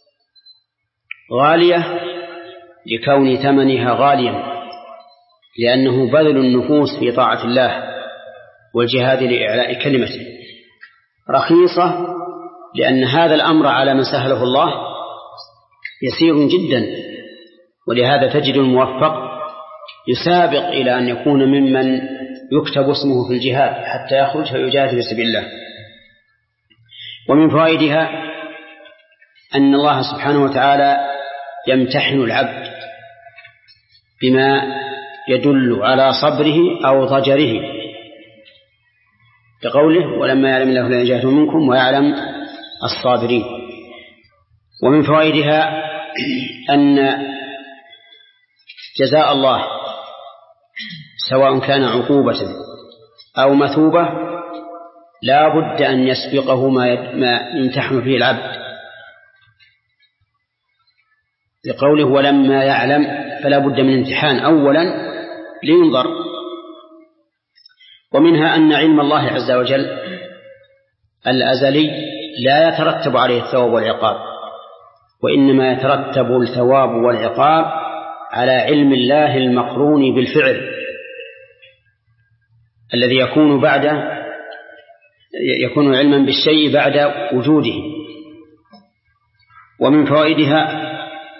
غالية لكون ثمنها غاليا، لأنه بذل النفوس في طاعة الله والجهاد لإعلاء كلمته. رخيصة لأن هذا الأمر على من سهله الله يسير جدا، ولهذا تجد الموفق يسابق إلى أن يكون ممن يكتب اسمه في الجهاد حتى يخرج فيجاهد في سبيل الله. ومن فوائدها أن الله سبحانه وتعالى يمتحن العبد بما يدل على صبره أو ضجره، كقوله ولما يعلم الله الذين جاهدوا منكم ويعلم الصابرين. ومن فوائدها أن جزاء الله سواء كان عقوبة أو مثوبة لا بد أن يسبقه ما يمتحن فيه العبد، لقوله ولما يعلم فلا بد من امتحان أولا لينظر. ومنها أن علم الله عز وجل الأزلي لا يترتب عليه الثواب والعقاب، وإنما يترتب الثواب والعقاب على علم الله المقرون بالفعل الذي يكون بعد يكون علما بالشيء بعد وجوده. ومن فوائدها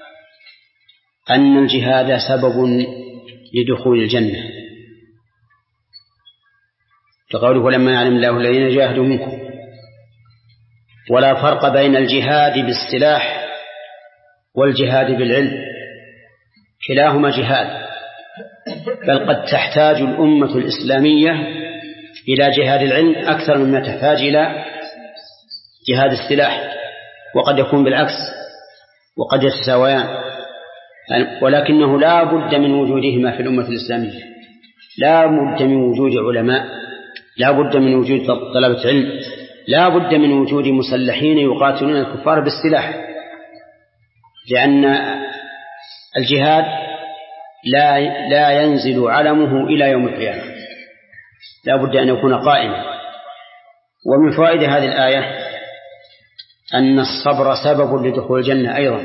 أن الجهاد سبب لدخول الجنة، كقوله ولما يعلم الله الذين جاهدوا منكم. ولا فرق بين الجهاد بالسلاح والجهاد بالعلم، كلاهما جهاد، بل قد تحتاج الأمة الإسلامية إلى جهاد العلم أكثر مما تحتاج إلى جهاد السلاح، وقد يكون بالعكس وقد يتساويان، ولكنه لا بد من وجودهما في الأمة الإسلامية. لا بد من وجود علماء، لا بد من وجود طلبة علم، لا بد من وجود مسلحين يقاتلون الكفار بالسلاح، لأن الجهاد لا لا ينزل علمه إلى يوم القيامة، لا بد أن يكون قائما. ومن فوائد هذه الآية أن الصبر سبب لدخول الجنة أيضا،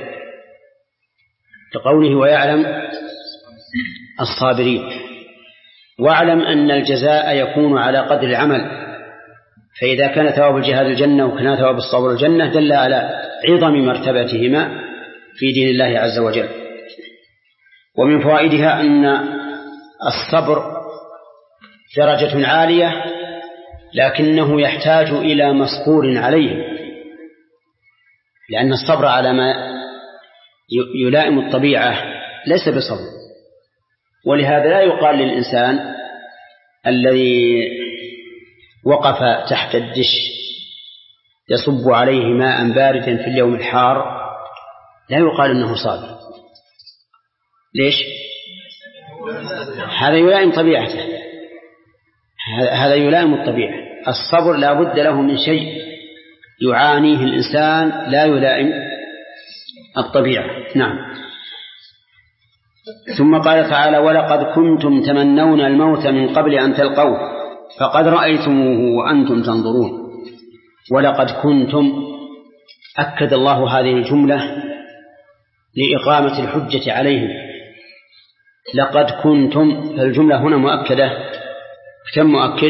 كقوله ويعلم الصابرين. واعلم أن الجزاء يكون على قدر العمل، فإذا كان ثواب الجهاد الجنة وكان ثواب الصبر الجنة دل على عظم مرتبتهما في دين الله عز وجل. ومن فوائدها أن الصبر درجة عالية لكنه يحتاج إلى مصبور عليه، لأن الصبر على ما يلائم الطبيعة ليس بصبر. ولهذا لا يقال للإنسان الذي وقف تحت الدش يصب عليه ماء باردا في اليوم الحار لا يقال إنه صابر. ليش؟ هذا يلائم طبيعته، هذا يلائم الطبيعة. الصبر لا بد له من شيء يعانيه الإنسان لا يلائم الطبيعة. نعم. ثم قال تعالى ولقد كنتم تمنون الموت من قبل أن تلقوه فقد رأيتموه وأنتم تنظرون. ولقد كنتم، أكد الله هذه الجملة لإقامة الحجة عليهم. لقد كنتم، فالجملة هنا مؤكدة. كم مؤكد؟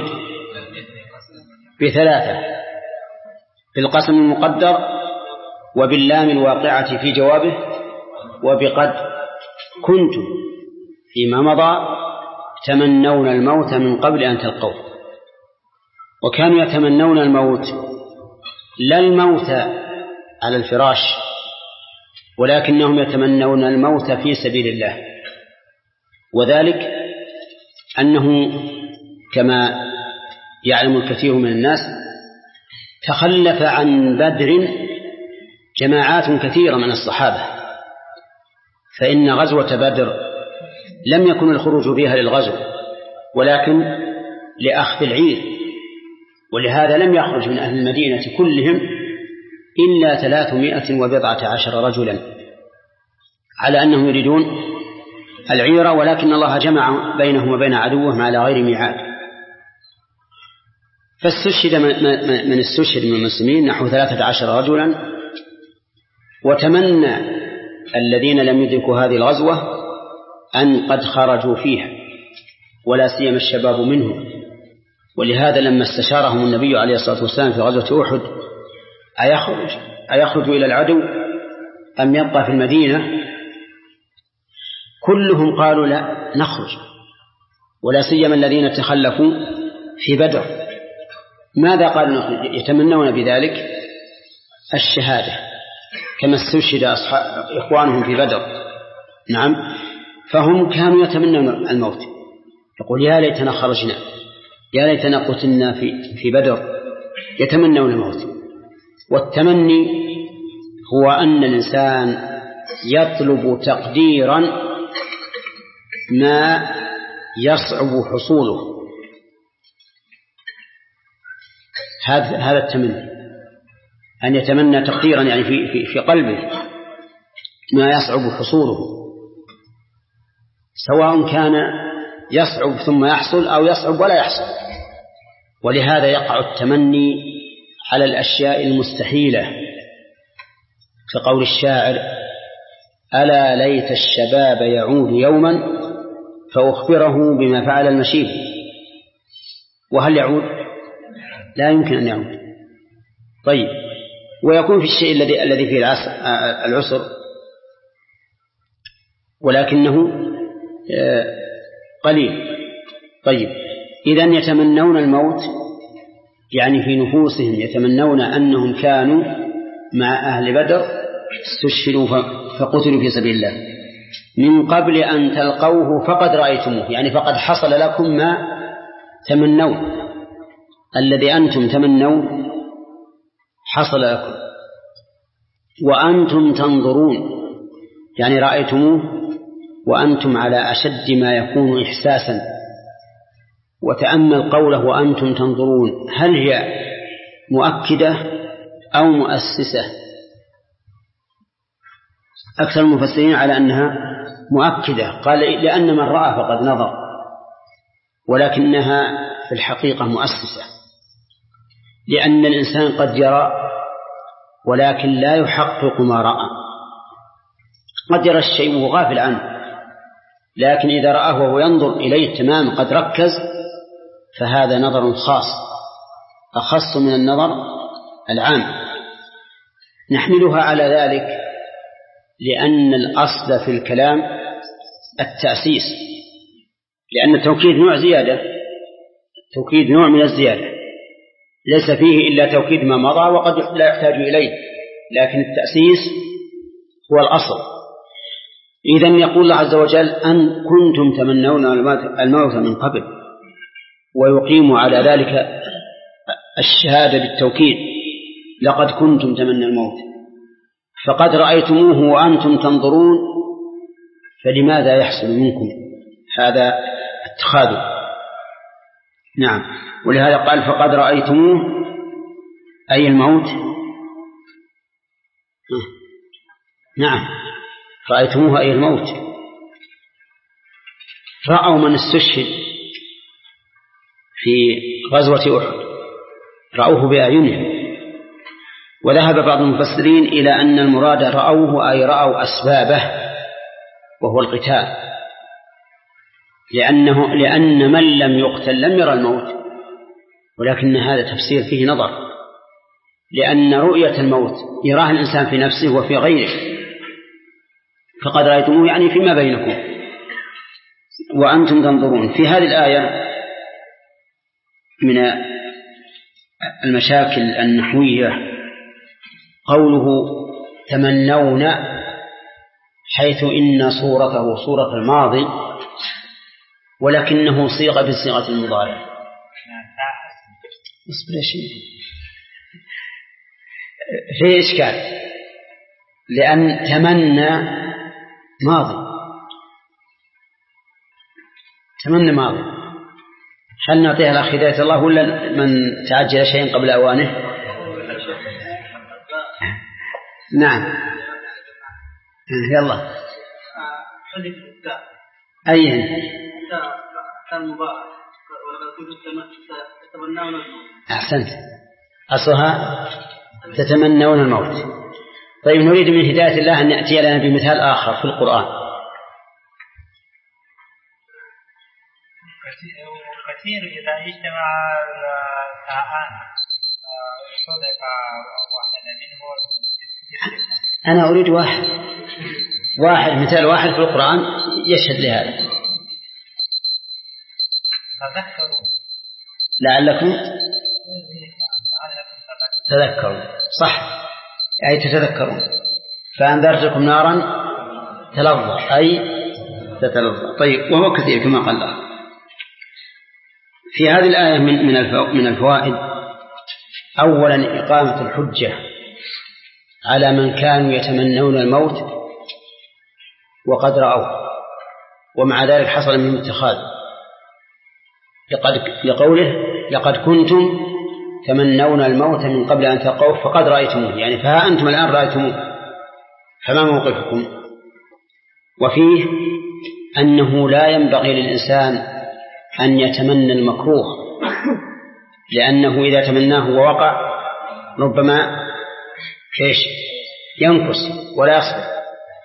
بثلاثة، بالقسم المقدر وباللام الواقعة في جوابه وبقد. كنتم فيما مضى تمنون الموت من قبل أن تلقوه، وكانوا يتمنون الموت لا الموت على الفراش، ولكنهم يتمنون الموت في سبيل الله. وذلك أنه كما يعلم الكثير من الناس تخلف عن بدر جماعات كثيرة من الصحابة، فإن غزوة بدر لم يكن الخروج بها للغزو ولكن لأخذ العير، ولهذا لم يخرج من أهل المدينة كلهم إلا ثلاثمائة وبضعة عشر رجلا على أنهم يريدون العير، ولكن الله جمع بينهم وبين عدوهم على غير ميعاد. فاستشهد من استشهد من المسلمين نحو ثلاثة عشر رجلا، وتمنى الذين لم يدركوا هذه الغزوة أن قد خرجوا فيها، ولا سيما الشباب منهم. ولهذا لما استشارهم النبي عليه الصلاة والسلام في غزوة أحد أيخرج أيخرج إلى العدو أم يبقى في المدينة، كلهم قالوا لا نخرج، ولا سيما الذين تخلفوا في بدر. ماذا قالوا نخرج؟ يتمنون بذلك الشهادة كما استشهد أصحاب إخوانهم في بدر. نعم، فهم كانوا يتمنون الموت، يقول يا ليتنا خرجنا، يا ليتنا قتلنا في في بدر، يتمنون الموت. والتمني هو أن الإنسان يطلب تقديرا ما يصعب حصوله، هذا هذا التمني، أن يتمنى تقديرا يعني في في في قلبه ما يصعب حصوله، سواء كان يصعب ثم يحصل أو يصعب ولا يحصل. ولهذا يقع التمني على الأشياء المستحيلة، كقول الشاعر: ألا ليت الشباب يعود يوما فأخبره بما فعل المشيب. وهل يعود؟ لا يمكن أن يعود. طيب، ويكون في الشيء الذي الذي فيه العسر ولكنه قليل. طيب، إذن يتمنون الموت، يعني في نفوسهم يتمنون أنهم كانوا مع أهل بدر استشهدوا فقتلوا في سبيل الله من قبل أن تلقوه فقد رأيتموه، يعني فقد حصل لكم ما تمنون، الذي أنتم تمنون حصل لكم وأنتم تنظرون، يعني رأيتموه وأنتم على أشد ما يكون إحساسا. وتأمل قوله وأنتم تنظرون، هل هي مؤكدة أو مؤسسة؟ أكثر المفسرين على أنها مؤكدة، قال لأن من رأى فقد نظر، ولكنها في الحقيقة مؤسسة، لأن الإنسان قد يرى ولكن لا يحقق ما رأى، قد يرى الشيء وهو غافل عنه، لكن إذا رآه وهو ينظر إليه تمام قد ركز، فهذا نظر خاص أخص من النظر العام. نحملها على ذلك لأن الأصل في الكلام التأسيس، لأن التوكيد نوع زيادة، التوكيد نوع من الزيادة ليس فيه إلا توكيد ما مضى وقد لا يحتاج إليه، لكن التأسيس هو الأصل. إذن يقول الله عز وجل: أن كنتم تمنون الموت من قبل، ويقيم على ذلك الشهادة بالتوكيد: لقد كنتم تمنى الموت فقد رأيتموه وأنتم تنظرون، فلماذا يحصل منكم هذا التخاذل؟ نعم، ولهذا قال: فقد رأيتموه أي الموت. نعم، رأيتموه أي الموت. رأوا من استشهد في غزوة أحد، رأوه بأعينهم. وذهب بعض المفسرين إلى أن المراد رأوه أي رأوا أسبابه وهو القتال، لأنه لأن من لم يقتل لم يرى الموت، ولكن هذا تفسير فيه نظر، لأن رؤية الموت يراه الإنسان في نفسه وفي غيره. فقد رأيتموه يعني فيما بينكم وأنتم تنظرون. في هذه الآية من المشاكل النحوية قوله تمنون، حيث إن صورته صورة الماضي ولكنه صيغة بصيغة المضارع. اصبر يا شيخ، في إشكال، لأن تمنى ماضي، تمنى ماضي، هل نعطيها الأخ هداية الله ولا من تعجل شيئا قبل أوانه؟ نعم، يلا. أيهن؟ أحسنت، أصلها تتمنون الموت. طيب، نريد من هداية الله أن يأتي لنا بمثال آخر في القرآن. كثير إذا اجتمع الآن صدق واحد منه. أنا أريد واحد واحد مثال واحد في القرآن يشهد لهذا. تذكروا لعلكم تذكرون، صح، أي تتذكرون. فأنذرتكم نارا تلظى أي تتلظى. طيب، وهو كثير كما قال الله. في هذه الآية من من الفوائد: أولا إقامة الحجة على من كانوا يتمنون الموت وقد رأوه، ومع ذلك حصل منهم اتخاذ، لقوله لقد كنتم تمنون الموت من قبل أن تلقوه فقد رأيتموه، يعني فها أنتم الآن رأيتموه، فما موقفكم؟ وفيه أنه لا ينبغي للإنسان أن يتمنى المكروه، لأنه إذا تمناه ووقع ربما كيش ينقص ولا يصبر.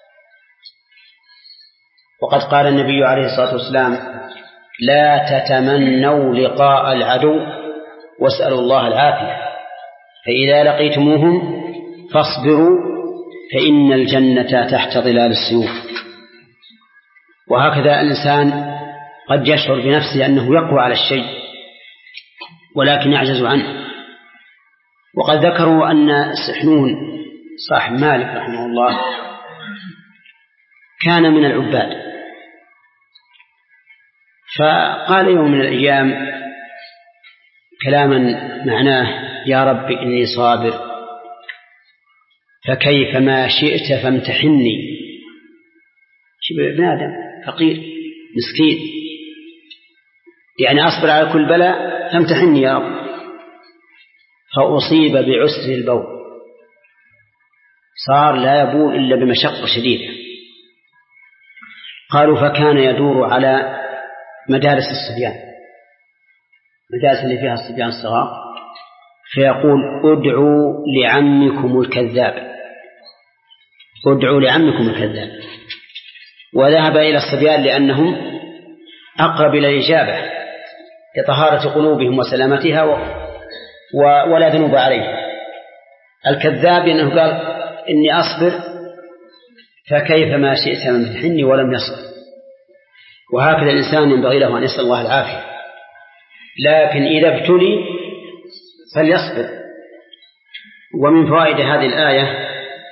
وقد قال النبي عليه الصلاة والسلام: لا تتمنوا لقاء العدو واسألوا الله العافية، فإذا لقيتموهم فاصبروا فإن الجنة تحت ظلال السيوف. وهكذا الإنسان قد يشعر بنفسه أنه يقوى على الشيء ولكن يعجز عنه. وقد ذكروا أن السحنون صاحب مالك رحمه الله كان من العباد، فقال يوم من الأيام كلاما معناه: يا رب إني صابر فكيف ما شئت فامتحني. شبه ابن آدم فقير مسكين، يعني أصبر على كل بلاء فامتحني يا رب. فأصيب بعسر البول، صار لا يبول إلا بمشقة شديدة. قالوا فكان يدور على مدارس الصبيان، مدارس اللي فيها الصبيان الصغار، فيقول: ادعوا لعمكم الكذاب، ادعوا لعمكم الكذاب. وذهب إلى الصبيان لأنهم أقرب إلى الإجابة لطهارة قلوبهم وسلامتها و... و... ولا ذنوب عليه. الكذاب لأنه قال: إني أصبر فكيف ما شئت من تحني ولم يصبر. وهكذا الإنسان ينبغي له أن يسأل الله العافية، لكن إذا ابتلي فليصبر. ومن فوائد هذه الآية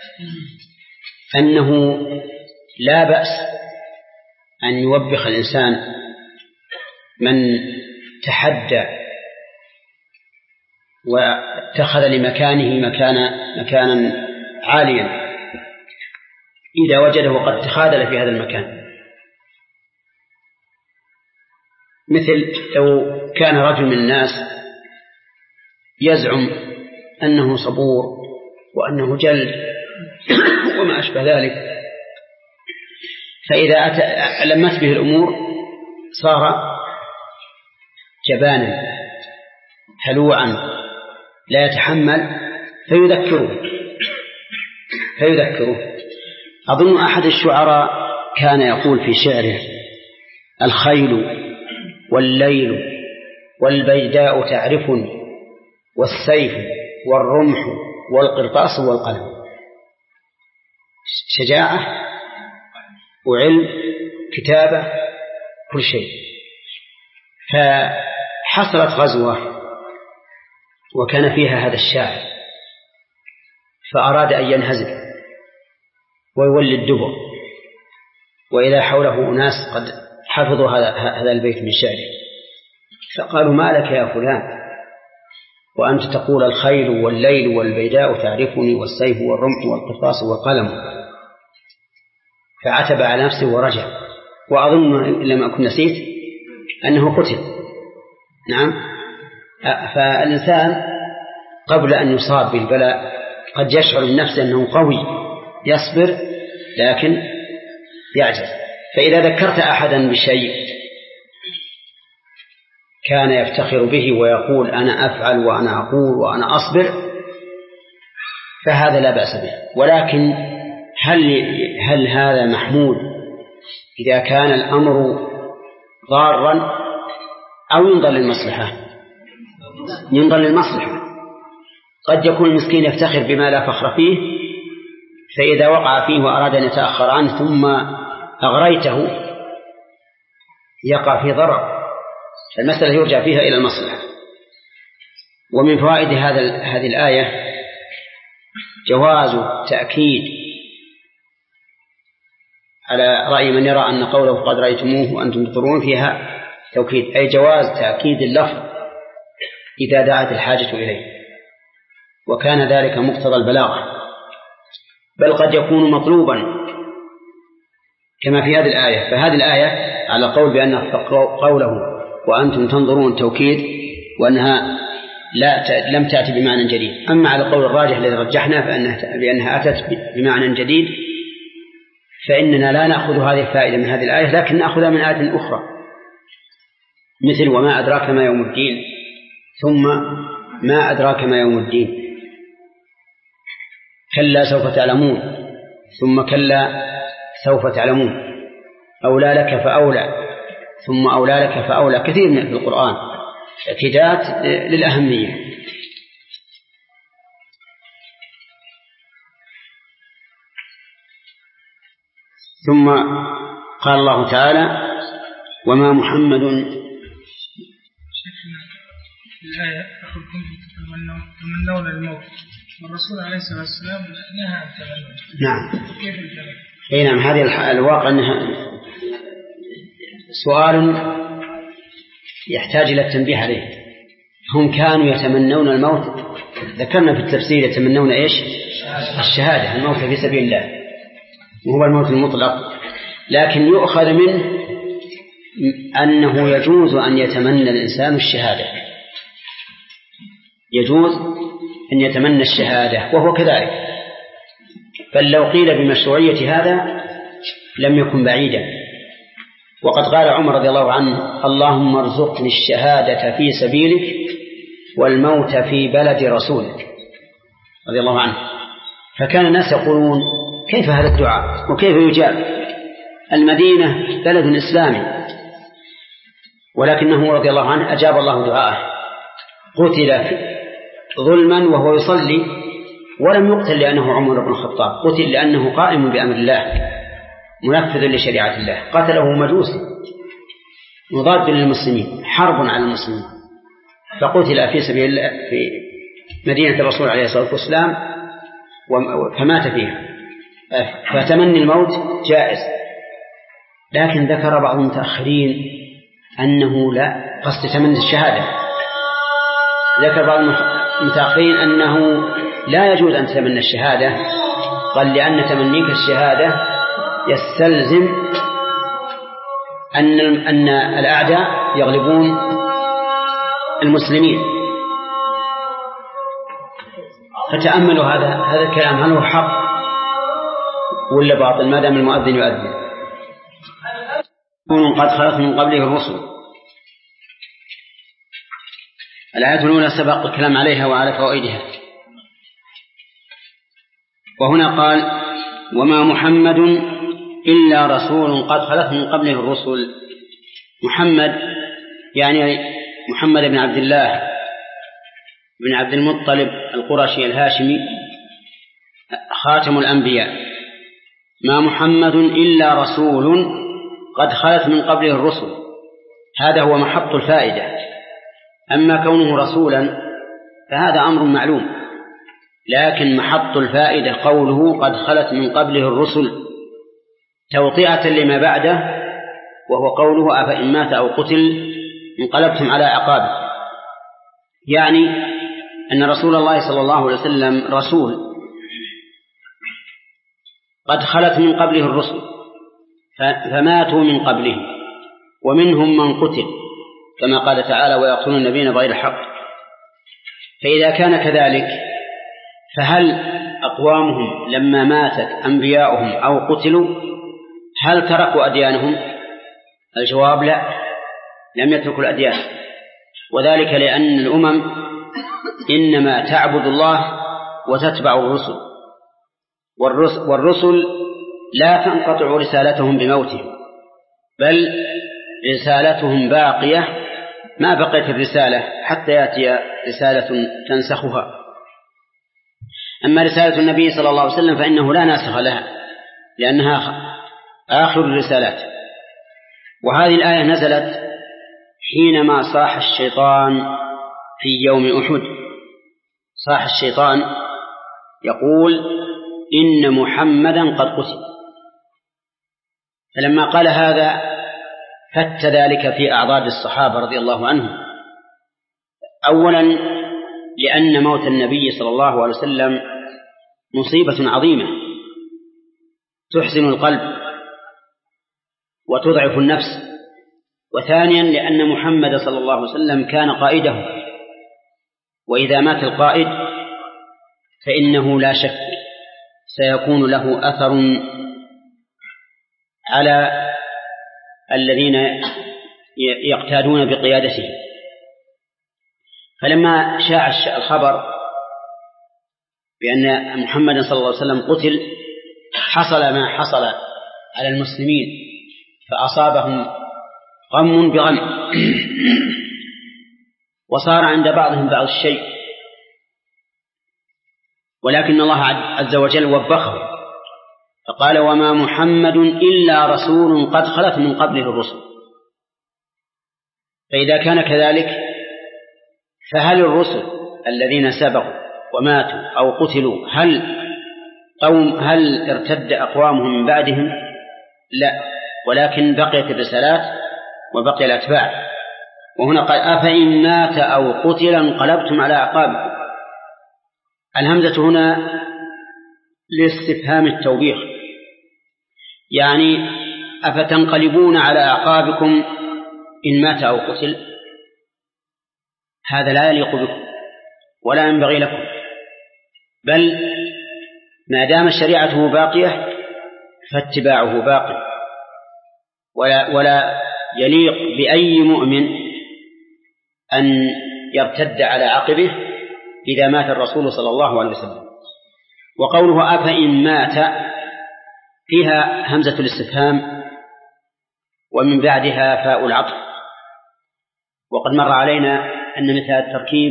أنه لا بأس أن يوبخ الإنسان من تحدى واتخذ لمكانه مكانا مكانا عاليا إذا وجده قد تخاذل في هذا المكان. مثل لو كان رجل من الناس يزعم أنه صبور وأنه جلد وما أشبه ذلك، فإذا لمت به الأمور صار جبانا هلوعا لا يتحمل، فيذكره فيذكره أظن أحد الشعراء كان يقول في شعره: الخيل والليل والبيداء تعرفني والسيف والرمح والقرطاس والقلم. شجاعة وعلم كتابة كل شيء. فحصلت غزوة وكان فيها هذا الشاعر، فأراد أن ينهزم ويولي الدبر، وإذا حوله أناس قد حفظوا هذا هذا البيت من شعره، فقالوا: ما لك يا فلان وأنت تقول الخيل والليل والبيداء تعرفني والسيف والرمح والقرطاس والقلم؟ فعتب على نفسه ورجع، وأظن لم أكن نسيت أنه قتل. نعم. فالإنسان قبل أن يصاب بالبلاء قد يشعر بنفسه أنه قوي يصبر لكن يعجز. فإذا ذكرت أحدا بشيء كان يفتخر به ويقول: أنا أفعل وأنا أقول وأنا أصبر، فهذا لا بأس به. ولكن هل, هل هذا محمود إذا كان الأمر ضارا أو ينظر للمصلحة؟ ينظر للمصلحة. قد يكون المسكين يفتخر بما لا فخر فيه، فإذا وقع فيه وأراد أن يتأخر عنه ثم أغريته يقع في ضرر، فالمسألة يرجع فيها إلى المصلحة. ومن فوائد هذا هذه الآية جواز تأكيد على رأي من يرى أن قوله قد رأيتموه وأنتم تنظرون فيها توكيد، أي جواز تأكيد اللفظ إذا دعت الحاجة إليه، وكان ذلك مقتضى البلاغة. بل قد يكون مطلوبا كما في هذه الآية. فهذه الآية على قول بأن قوله وأنتم تنظرون توكيد وأنها لا لم تأتي بمعنى جديد. أما على قول الراجح الذي رجحنا بأنها أتت بمعنى جديد فإننا لا نأخذ هذه الفائدة من هذه الآية، لكن نأخذها من آية أخرى مثل وما أدراك ما يوم الدين، ثم ما أدراك ما يوم الدين، كلا سوف تعلمون، ثم كلا سوف تعلمون، أولى لك فأولى، ثم أولى لك فأولى. كثير من القرآن تأكيدات للأهمية. ثم قال الله تعالى وما محمد الآية أقول كنتم تمنون الموت والرسول عليه الصلاة والسلام نهى عن التمني. نعم. كيف التمني؟ أي نعم. هذه الواقع أنها سؤال يحتاج إلى التنبيه عليه. هم كانوا يتمنون الموت، ذكرنا في التفسير يتمنون إيش؟ الشهادة، الموت في سبيل الله، وهو الموت المطلق. لكن يؤخذ منه أنه يجوز أن يتمنى الإنسان الشهادة، يجوز أن يتمنى الشهادة وهو كذلك. بل لو قيل بمشروعية هذا لم يكن بعيدا. وقد قال عمر رضي الله عنه اللهم ارزقني الشهادة في سبيلك والموت في بلد رسولك رضي الله عنه. فكان الناس يقولون كيف هذا الدعاء وكيف يجاب؟ المدينة بلد إسلامي، ولكنه رضي الله عنه أجاب الله دعاءه، قتل ظلما وهو يصلي، ولم يقتل لأنه عمر بن الخطاب، قتل لأنه قائم بأمر الله منفذ لشريعة الله، قتله مجوسي مضاد للمسلمين، حرب على المسلمين، فقتل في سبيل الله في مدينة الرسول عليه الصلاة والسلام فمات فيها. فتمني الموت جائز، لكن ذكر بعض المتأخرين أنه لا قصد تمني الشهادة، ذكر بعض المتأخرين أنه لا يجوز أن تتمنى الشهادة، قال لأن تمنيك الشهادة يستلزم أن أن الأعداء يغلبون المسلمين. فتأملوا هذا هذا الكلام، هل هو حق ولا باطل ما دام المؤذن يؤذن؟ قد خلت من قبله الرسل. الآية الأولى سبق الكلام عليها وعلى فوائدها، وهنا قال وما محمد إلا رسول قد خلت من قبله الرسل. محمد يعني محمد بن عبد الله بن عبد المطلب القرشي الهاشمي خاتم الأنبياء. ما محمد إلا رسول قد خلت من قبله الرسل، هذا هو محط الفائدة. أما كونه رسولا فهذا أمر معلوم، لكن محط الفائدة قوله قد خلت من قبله الرسل توطئة لما بعده، وهو قوله أفإن مات أو قتل انقلبتم على أعقابكم، يعني أن رسول الله صلى الله عليه وسلم رسول قد خلت من قبله الرسل فماتوا من قبله، ومنهم من قتل كما قال تعالى ويقتلون النبيين بغير حق. فإذا كان كذلك فهل أقوامهم لما ماتت أنبياؤهم أو قتلوا هل تركوا أديانهم؟ الجواب لا، لم يتركوا الأديان، وذلك لأن الأمم إنما تعبد الله وتتبع الرسل، والرسل لا تنقطع رسالتهم بموتهم، بل رسالتهم باقية ما بقيت الرسالة حتى يأتي رسالة تنسخها. أما رسالة النبي صلى الله عليه وسلم فإنه لا ناسخ لها لأنها آخر الرسالات. وهذه الآية نزلت حينما صاح الشيطان في يوم أحد، صاح الشيطان يقول إن محمدا قد قتل، فلما قال هذا فت ذلك في أعضاد الصحابة رضي الله عنهم. أولا لأن موت النبي صلى الله عليه وسلم مصيبة عظيمة تحزن القلب وتضعف النفس، وثانيا لأن محمد صلى الله عليه وسلم كان قائده، وإذا مات القائد فإنه لا شك سيكون له أثر على الذين يقتادون بقيادته. فلما شاع الخبر بأن محمد صلى الله عليه وسلم قتل حصل ما حصل على المسلمين، فأصابهم غم بغم، وصار عند بعضهم بعض الشيء، ولكن الله عز وجل وبخه فقال: وما محمد إلا رسول قد خلت من قبله الرسل. فإذا كان كذلك فهل الرسل الذين سبقوا وماتوا أو قتلوا هل قوم هل ارتد أقوامهم من بعدهم؟ لا، ولكن بقيت الرسالات وبقي الأتباع. وهنا قال: أفإن مات أو قتل انقلبتم على أعقابكم. الهمزة هنا لاستفهام التوبيخ، يعني أفتنقلبون على أعقابكم إن مات أو قتل؟ هذا لا يليق بكم ولا ينبغي لكم، بل ما دام شريعته باقية فاتباعه باقي، ولا, ولا يليق بأي مؤمن أن يرتد على عقبه إذا مات الرسول صلى الله عليه وسلم. وقوله أفإن مات فيها همزة الاستفهام ومن بعدها فاء العطف، وقد مر علينا أن مثل التركيب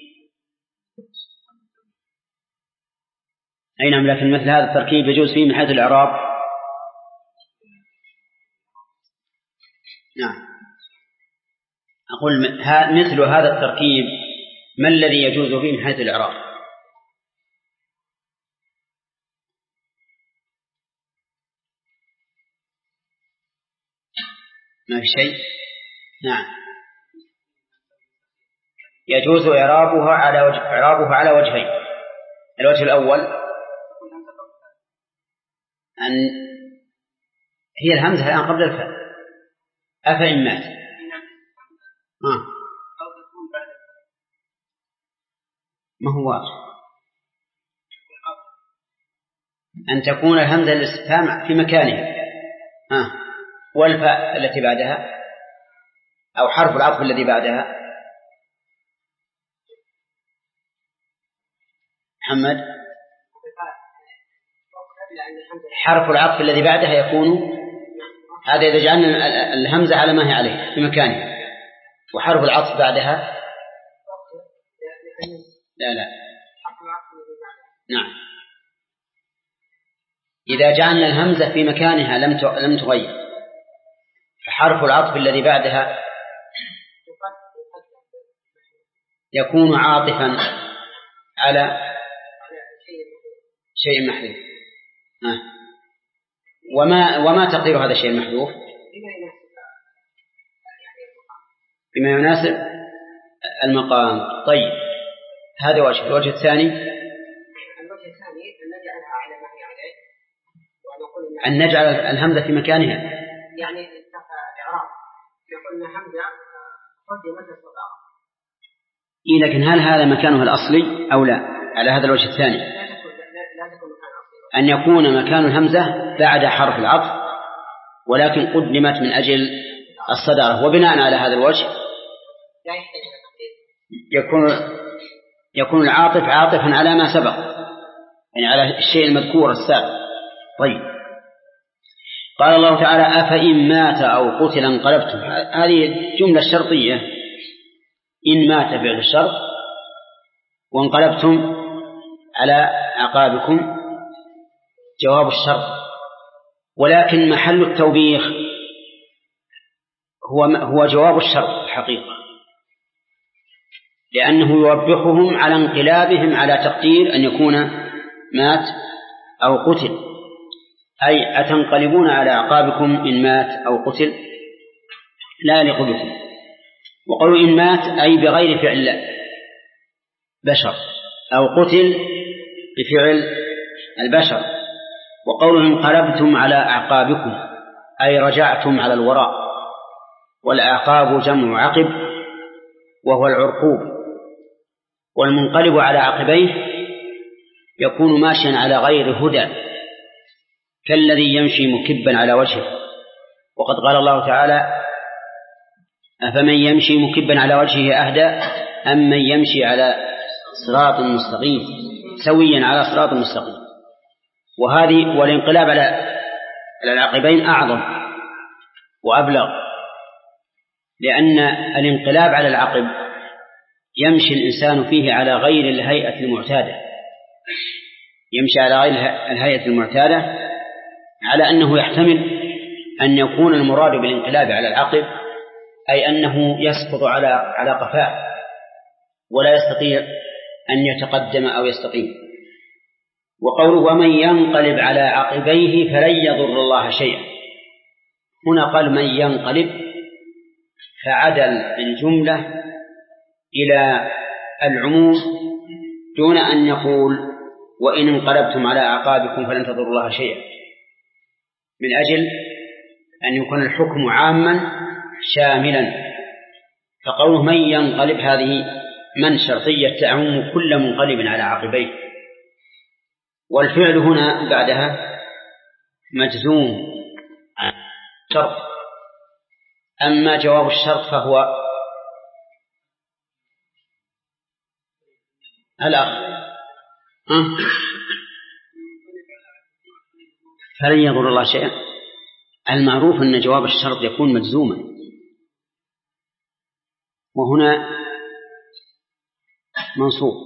أي نعم، لكن مثل هذا التركيب يجوز فيه من حيث الإعراب. نعم، أقول مثل هذا التركيب ما الذي يجوز فيه من حيث الإعراب؟ ما في شيء. نعم، يجوز إعرابها على وجه إعرابها على وجهين. الوجه الأول أن هي الهمزة الآن قبل الفاء، أفإن مات آه. ما هو واضح أن تكون الهمزة الاستفهام في مكانها آه. والفاء التي بعدها أو حرف العطف الذي بعدها. محمد، حرف العطف الذي بعدها يكون هذا إذا جعلنا الهمزة على ما هي عليه في مكانها، وحرف العطف بعدها لا لا نعم، إذا جعلنا الهمزة في مكانها لم لم تغير، فحرف العطف الذي بعدها يكون عاطفا على شيء محذوف. آه. وما وما تقدير هذا الشيء المحذوف؟ بما يناسب المقام. طيب، هذا وجه. الوجه الثاني الوجه الثاني أن نجعلها على ما هي عليه، ونقول أن نجعل الهمزة في مكانها، يعني الإعراب يقول أن همزة قدمت الصداقة. إيه، لكن هل هذا مكانها الأصلي أو لا؟ على هذا الوجه الثاني أن يكون مكان الهمزة بعد حرف العطف، ولكن قدمت من أجل الصدارة. وبناء على هذا الوجه يكون يكون العاطف عاطفا على ما سبق، يعني على الشيء المذكور السابق. طيب، قال الله تعالى: أفإن مات أو قتل انقلبتم. هذه جملة شرطية، إن مات فعل الشرط، وانقلبتم على أعقابكم جواب الشرط. ولكن محل التوبيخ هو هو جواب الشرط الحقيقة، لأنه يوبخهم على انقلابهم على تقدير أن يكون مات أو قتل، أي أتنقلبون على أعقابكم إن مات أو قتل؟ لا يليق بكم. وقالوا إن مات أي بغير فعل بشر، أو قتل بفعل البشر، وقوله انقلبتم على أعقابكم أي رجعتم على الوراء، والأعقاب جمع عقب وهو العرقوب، والمنقلب على عقبيه يكون ماشيا على غير هدى كالذي يمشي مكبا على وجهه. وقد قال الله تعالى أفمن يمشي مكبا على وجهه أهدى أم من يمشي على صراط مستقيم سويا على صراط مستقيم. وهذه والانقلاب على العقبين أعظم وأبلغ، لأن الانقلاب على العقب يمشي الإنسان فيه على غير الهيئة المعتادة، يمشي على غير الهيئة المعتادة، على أنه يحتمل أن يكون المراد بالانقلاب على العقب أي أنه يسقط على على قفاه ولا يستطيع أن يتقدم أو يستقيم. وقوله ومن ينقلب على عقبيه فلن يضر الله شيئا، هنا قال من ينقلب فعدل الجملة إلى العموم دون أن يقول وإن انقلبتم على أعقابكم فلن تضروا الله شيئا، من أجل أن يكون الحكم عاما شاملا. فقوله من ينقلب هذه من شرطية تعم كل منقلب على عقبيه، والفعل هنا بعدها مجزوم شرط. أما جواب الشرط فهو الأخ أه؟ فلن يضر الله شيئا. المعروف أن جواب الشرط يكون مجزوما، وهنا منصوب.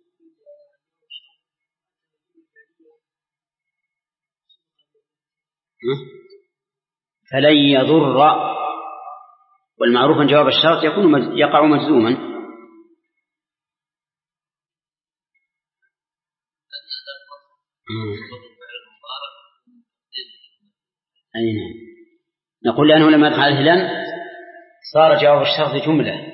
فلن يضر، والمعروف أن جواب الشرط يكون يقع مجزوما. أي نعم. نقول لأنه لما دخل عليه لن صار جواب الشرط جملة.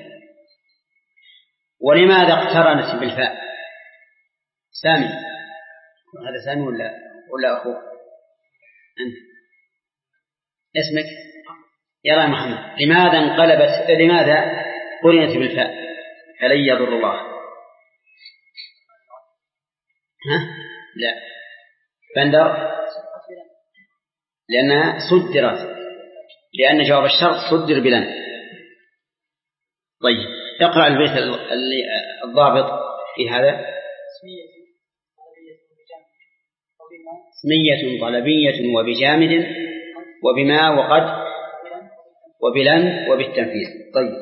ولماذا اقترنت بالفاء؟ سامي، هذا سامي ولا ولا أخوه؟ أنت اسمك؟ يلا محمد. لماذا انقلبت لماذا قرنت بالفاء فلن يضر الله؟ ها؟ لا. بندر لأنها صدرت، لأن جواب الشرط صدر بلن. طيب اقرأ البيت الضابط في هذا. اسمية طلبية وبجامد وبما وقد وبلن وبالتنفيذ. طيب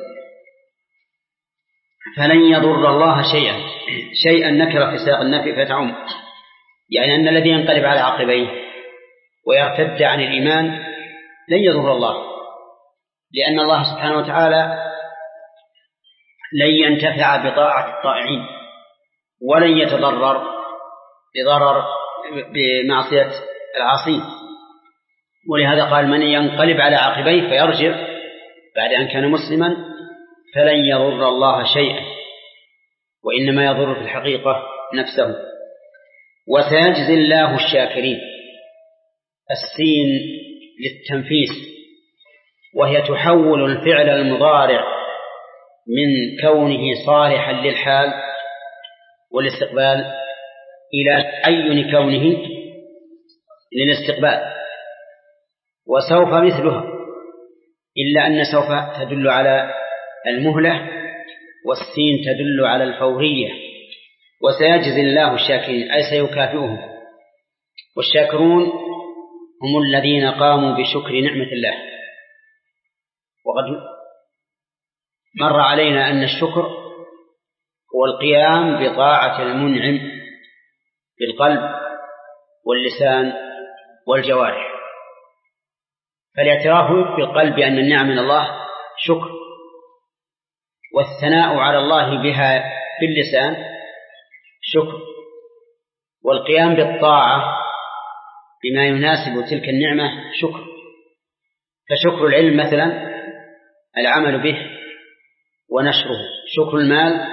فلن يضر الله شيئا، شيئا نكرة في سياق النفي فتعم، يعني أن الذي ينقلب على عقبيه ويرتد عن الإيمان لن يضر الله، لأن الله سبحانه وتعالى لن ينتفع بطاعة الطائعين ولن يتضرر بضرر بمعصية العاصين. ولهذا قال من ينقلب على عقبيه فيرجع بعد أن كان مسلما فلن يضر الله شيئا، وإنما يضر في الحقيقة نفسه. وسيجزي الله الشاكرين. السين للتنفيس، وهي تحول الفعل المضارع من كونه صالحا للحال والاستقبال إلى عين كونه للاستقبال. وسوف مثلها، إلا أن سوف تدل على المهلة والسين تدل على الفورية. وسيجزي الله الشاكرين أي سيكافئهم، والشاكرون هم الذين قاموا بشكر نعمة الله. وقد مر علينا أن الشكر هو القيام بطاعة المنعم بالقلب واللسان والجوارح. فالاعتراف بالقلب بأن النعم من الله شكر، والثناء على الله بها باللسان شكر، والقيام بالطاعة بما يناسب تلك النعمة شكر. فشكر العلم مثلا العمل به ونشره، شكر المال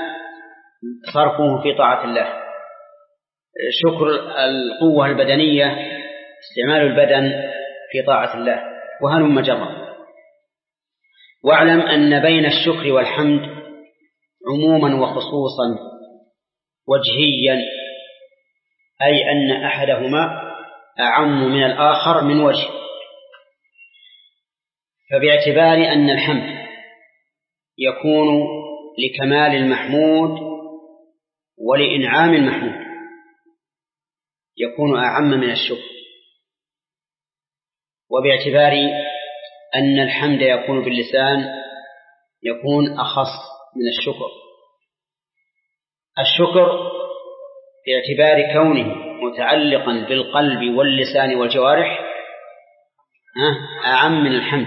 صرفه في طاعة الله، شكر القوة البدنية استعمال البدن في طاعة الله وهلم جرا. واعلم أن بين الشكر والحمد عموما وخصوصا وجهيا، أي أن أحدهما أعم من الآخر من وجه. فباعتبار أن الحمد يكون لكمال المحمود ولإنعام المحمود يكون أعم من الشكر، وباعتبار أن الحمد يكون باللسان يكون أخص من الشكر. الشكر باعتبار كونه متعلقا بالقلب واللسان والجوارح أعم من الحمد،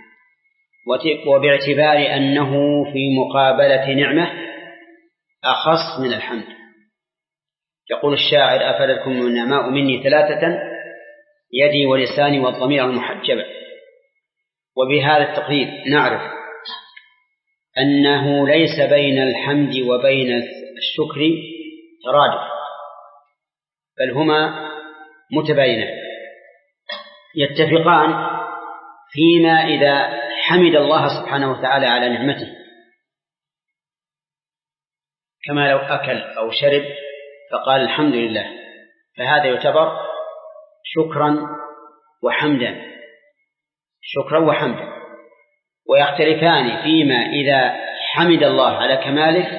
وباعتبار أنه في مقابلة نعمة أخص من الحمد. يقول الشاعر: أفادتكم النعماء مني ثلاثة، يدي ولساني والضمير المحجبة. وبهذا التقرير نعرف أنه ليس بين الحمد وبين الشكر ترادف، بل هما متباينان يتفقان فيما إذا حمد الله سبحانه وتعالى على نعمته، كما لو أكل أو شرب فقال الحمد لله، فهذا يعتبر شكرا وحمدا، شكرا وحمدا. ويختلفان فيما إذا حمد الله على كماله،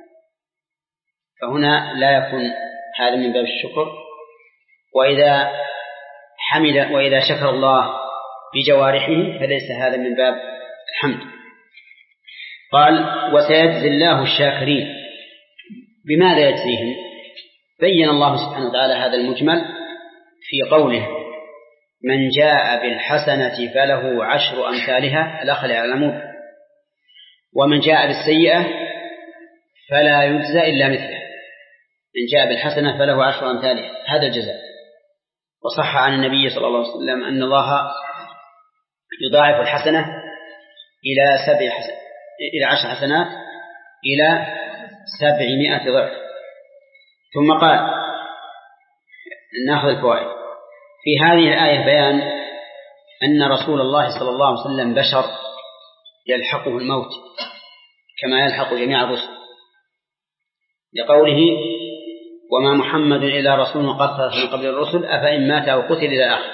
فهنا لا يكون هذا من باب الشكر، وإذا حمد وإذا شكر الله بجوارحه فليس هذا من باب الحمد. قال: وسيجزي الله الشاكرين. بماذا يجزيهم؟ بين الله سبحانه وتعالى هذا المجمل في قوله: من جاء بالحسنة فله عشر أمثالها، الأخذ على العمود، ومن جاء بالسيئة فلا يجزى إلا مثله. من جاء بالحسنة فله عشر أمثالها، هذا الجزاء. وصح عن النبي صلى الله عليه وسلم أن الله يضاعف الحسنة إلى سبع حسن إلى عشر حسنات إلى سبعمائة ضعف. ثم قال: نأخذ الفوائد. في هذه الآية بيان أن رسول الله صلى الله عليه وسلم بشر يلحقه الموت كما يلحق جميع الرسل، لقوله: وما محمد إلا رسول قد خلت من قبل الرسل أفإن مات أو قتل إلى آخره.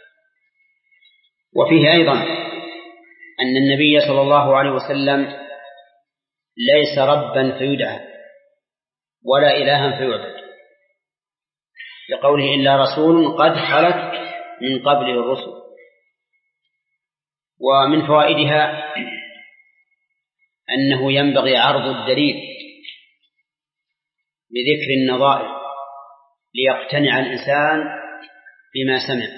وفيه أيضا أن النبي صلى الله عليه وسلم ليس ربا فيدعى ولا إلها فيعبد، لقوله: إلا رسول قد خلت من قبله الرسل. ومن فوائدها أنه ينبغي عرض الدليل بذكر النظائر ليقتنع الإنسان بما سمع،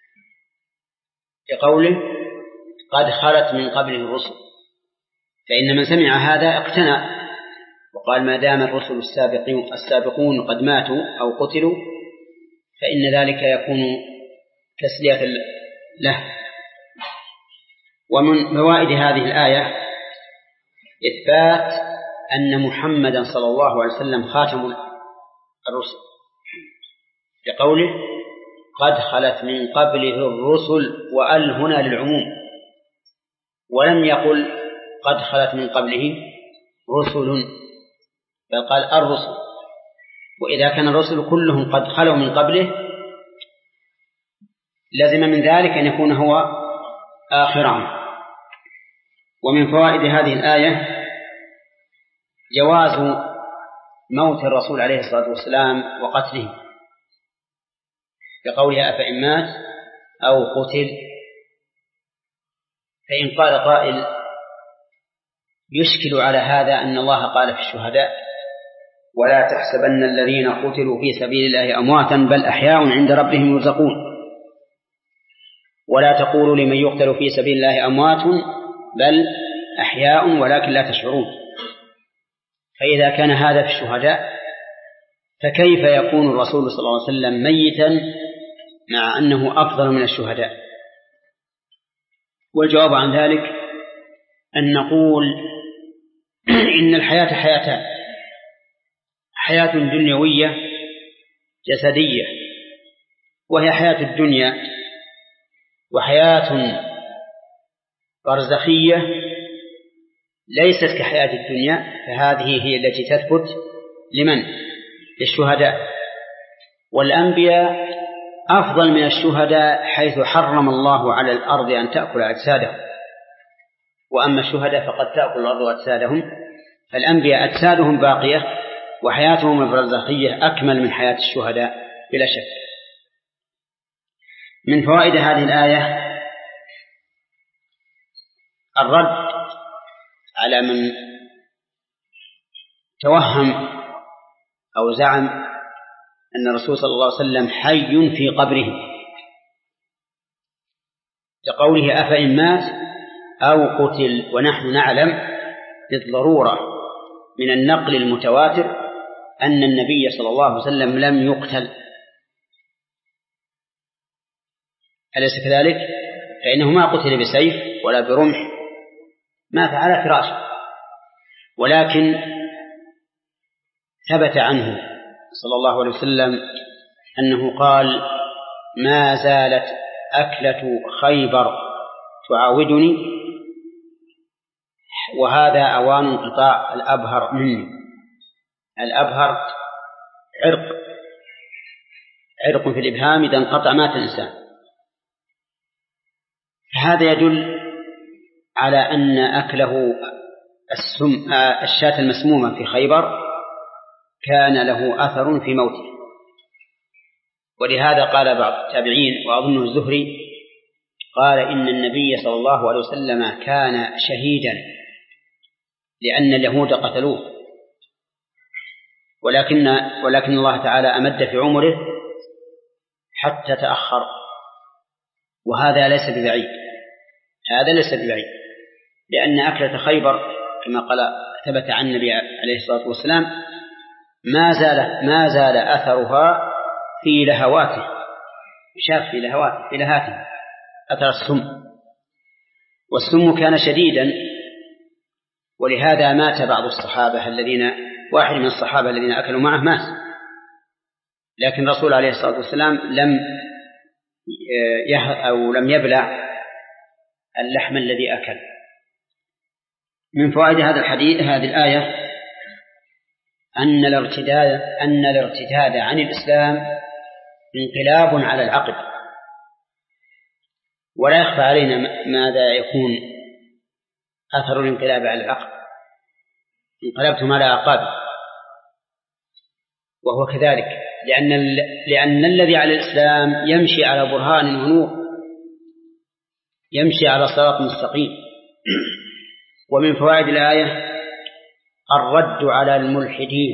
لقوله: قد خلت من قبله الرسل، فإن من سمع هذا اقتنع وقال: ما دام الرسل السابقون قد ماتوا أو قتلوا فإن ذلك يكون تسلية له. ومن فوائد هذه الآية إثبات أن محمدا صلى الله عليه وسلم خاتم الرسل، لقوله: قد خلت من قبله الرسل، وأل هنا للعموم، ولم يقل قد خلت من قبله رسل، بل قال الرسل. وإذا كان الرسل كلهم قد خلوا من قبله لازم من ذلك أن يكون هو آخرهم. ومن فوائد هذه الآية جواز موت الرسول عليه الصلاة والسلام وقتله، بقولها: أفإن مات أو قتل. فإن قال قائل: يشكل على هذا أن الله قال في الشهداء: ولا تحسبن الذين قتلوا في سبيل الله أمواتا بل أحياء عند ربهم يرزقون، ولا تقولوا لمن يقتل في سبيل الله أموات بل أحياء ولكن لا تشعرون. فإذا كان هذا في الشهداء فكيف يكون الرسول صلى الله عليه وسلم ميتا مع أنه أفضل من الشهداء؟ والجواب عن ذلك أن نقول إن الحياة حياتان: حياة دنيوية جسدية، وهي حياة الدنيا وحياة برزخية ليست كحياة الدنيا، فهذه هي التي تثبت لمن؟ للشهداء. والأنبياء أفضل من الشهداء حيث حرم الله على الأرض أن تأكل أجسادهم، وأما الشهداء فقد تأكل الأرض أجسادهم. فالأنبياء أجسادهم باقية وحياتهم البرزخية أكمل من حياة الشهداء بلا شك. من فوائد هذه الآية الرد على من توهم أو زعم أن الرسول صلى الله عليه وسلم حي في قبره، لقوله أفإن مات أو قتل، ونحن نعلم بالضرورة من النقل المتواتر أن النبي صلى الله عليه وسلم لم يقتل، أليس كذلك؟ فإنه ما قتل بسيف ولا برمح، مات على فراشه، ولكن ثبت عنه صلى الله عليه وسلم أنه قال ما زالت أكلة خيبر تعاودني وهذا أوان انقطاع الأبهر مني. الأبهر عرق عرق في الإبهام، إذا انقطع مات الإنسان. هذا يدل على أن أكله السم الشاة المسمومة في خيبر كان له أثر في موته. ولهذا قال بعض التابعين وأظنه الزهري قال إن النبي صلى الله عليه وسلم كان شهيدا لأن اليهود قتلوه، ولكن ولكن الله تعالى أمد في عمره حتى تأخر، وهذا ليس ببعيد، هذا ليس ببعيد، لأن أكلة خيبر كما قال ثبت عن النبي عليه الصلاة والسلام ما زال ما زال أثرها في لهواته، شاف في لهواته في لهاته أثر السم، والسم كان شديدا، ولهذا مات بعض الصحابة الذين واحد من الصحابة الذين أكلوا معه مات، لكن الرسول عليه الصلاة والسلام لم أو لم يبلع اللحم الذي أكل. من فوائد هذا الحديث هذه الآية أن الارتداد أن الارتداد عن الإسلام انقلاب على العقل، ولا يخفى علينا ماذا يكون أثر الانقلاب على العقل. انقلبتم على أعقابكم، وهو كذلك لأن لأن الذي على الإسلام يمشي على برهان ونور، يمشي على صراط مستقيم. ومن فوائد الآية الرد على الملحدين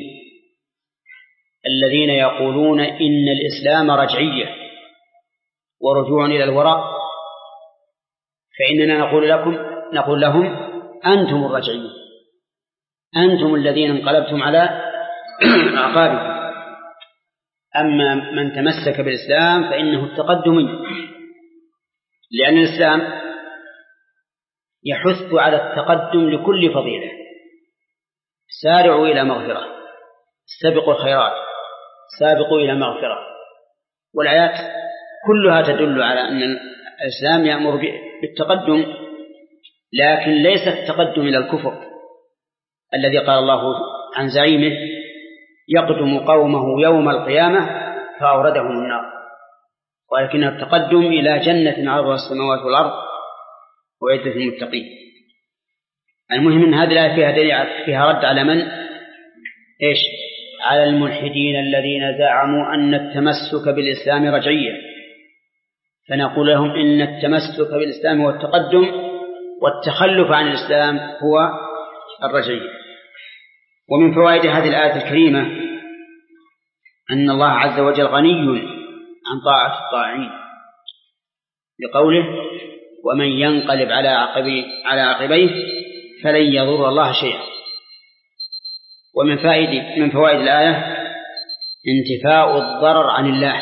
الذين يقولون إن الإسلام رجعية ورجوع إلى الوراء، فإننا نقول لكم نقول لهم أنتم الرجعيون، أنتم الذين انقلبتم على أعقابكم. أما من تمسك بالإسلام فإنه التقدمي، لأن الإسلام يحث على التقدم لكل فضيلة. سارعوا إلى مغفرة، استبقوا الخيرات، سابقوا إلى مغفرة. والآيات كلها تدل على أن الإسلام يأمر بالتقدم، لكن ليس التقدم إلى الكفر الذي قال الله عن زعيمه يقدم قومه يوم القيامة فأوردهم النار، ولكن التقدم إلى جنة عرضها السماوات والأرض وعدة المتقين. المهم أن هذه الآية فيها دليل فيها رد على من؟ إيش؟ على الملحدين الذين زعموا أن التمسك بالإسلام رجعية، فنقول لهم إن التمسك بالإسلام هو التقدم، والتخلف عن الإسلام هو الرجعية. ومن فوائد هذه الآية الكريمة أن الله عز وجل غني عن طاعة الطاعين، لقوله ومن ينقلب على عقبيه على عقبيه فلن يضر الله شيئا. ومن فائد من فوائد الآية انتفاء الضرر عن الله،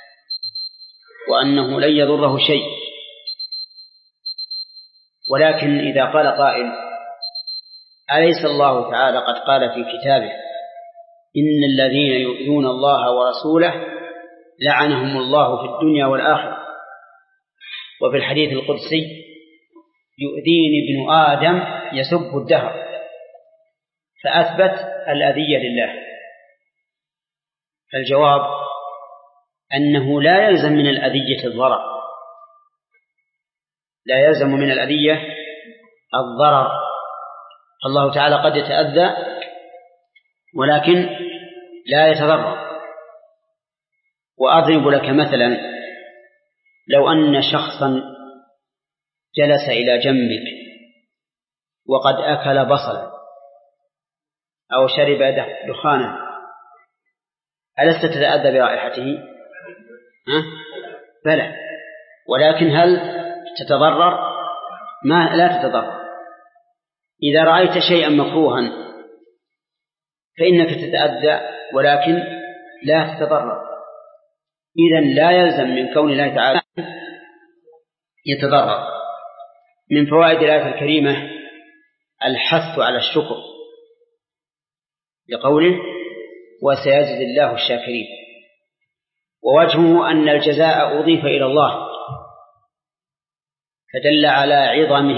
وأنه لن يضره شيء. ولكن إذا قال قائل أليس الله تعالى قد قال في كتابه إن الذين يؤذون الله ورسوله لعنهم الله في الدنيا والآخرة. وفي الحديث القدسي يؤذيني ابن آدم يسب الدهر، فأثبت الأذية لله. فالجواب أنه لا يلزم من الأذية الضرر، لا يلزم من الأذية الضرر. الله تعالى قد يتأذى ولكن لا يتضرر. وأضرب لك مثلا، لو أن شخصا جلس إلى جنبك وقد أكل بصلا أو شرب دخانا، ألست تتأذى برائحته؟ ها؟ بلى، ولكن هل تتضرر؟ ما لا تتضرر. إذا رأيت شيئا مكروها فإنك تتأذى ولكن لا تتضرر. إذن لا يلزم من كون الله تعالى يتضرر. من فوائد الآية الكريمة الحث على الشكر لقوله وسيجزي الله الشاكرين. ووجهه أن الجزاء أضيف إلى الله فدل على عظمه،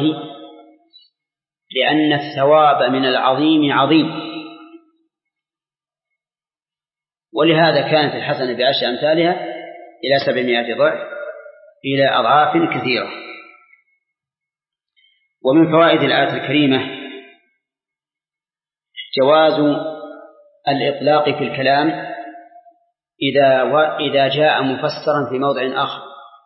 لأن الثواب من العظيم عظيم، ولهذا كانت الحسنة بعشر أمثالها إلى سبعمائة ضعف إلى أضعاف كثيرة. ومن فوائد الآية الكريمة جواز الإطلاق في الكلام إذا إذا جاء مفسرا في موضع آخر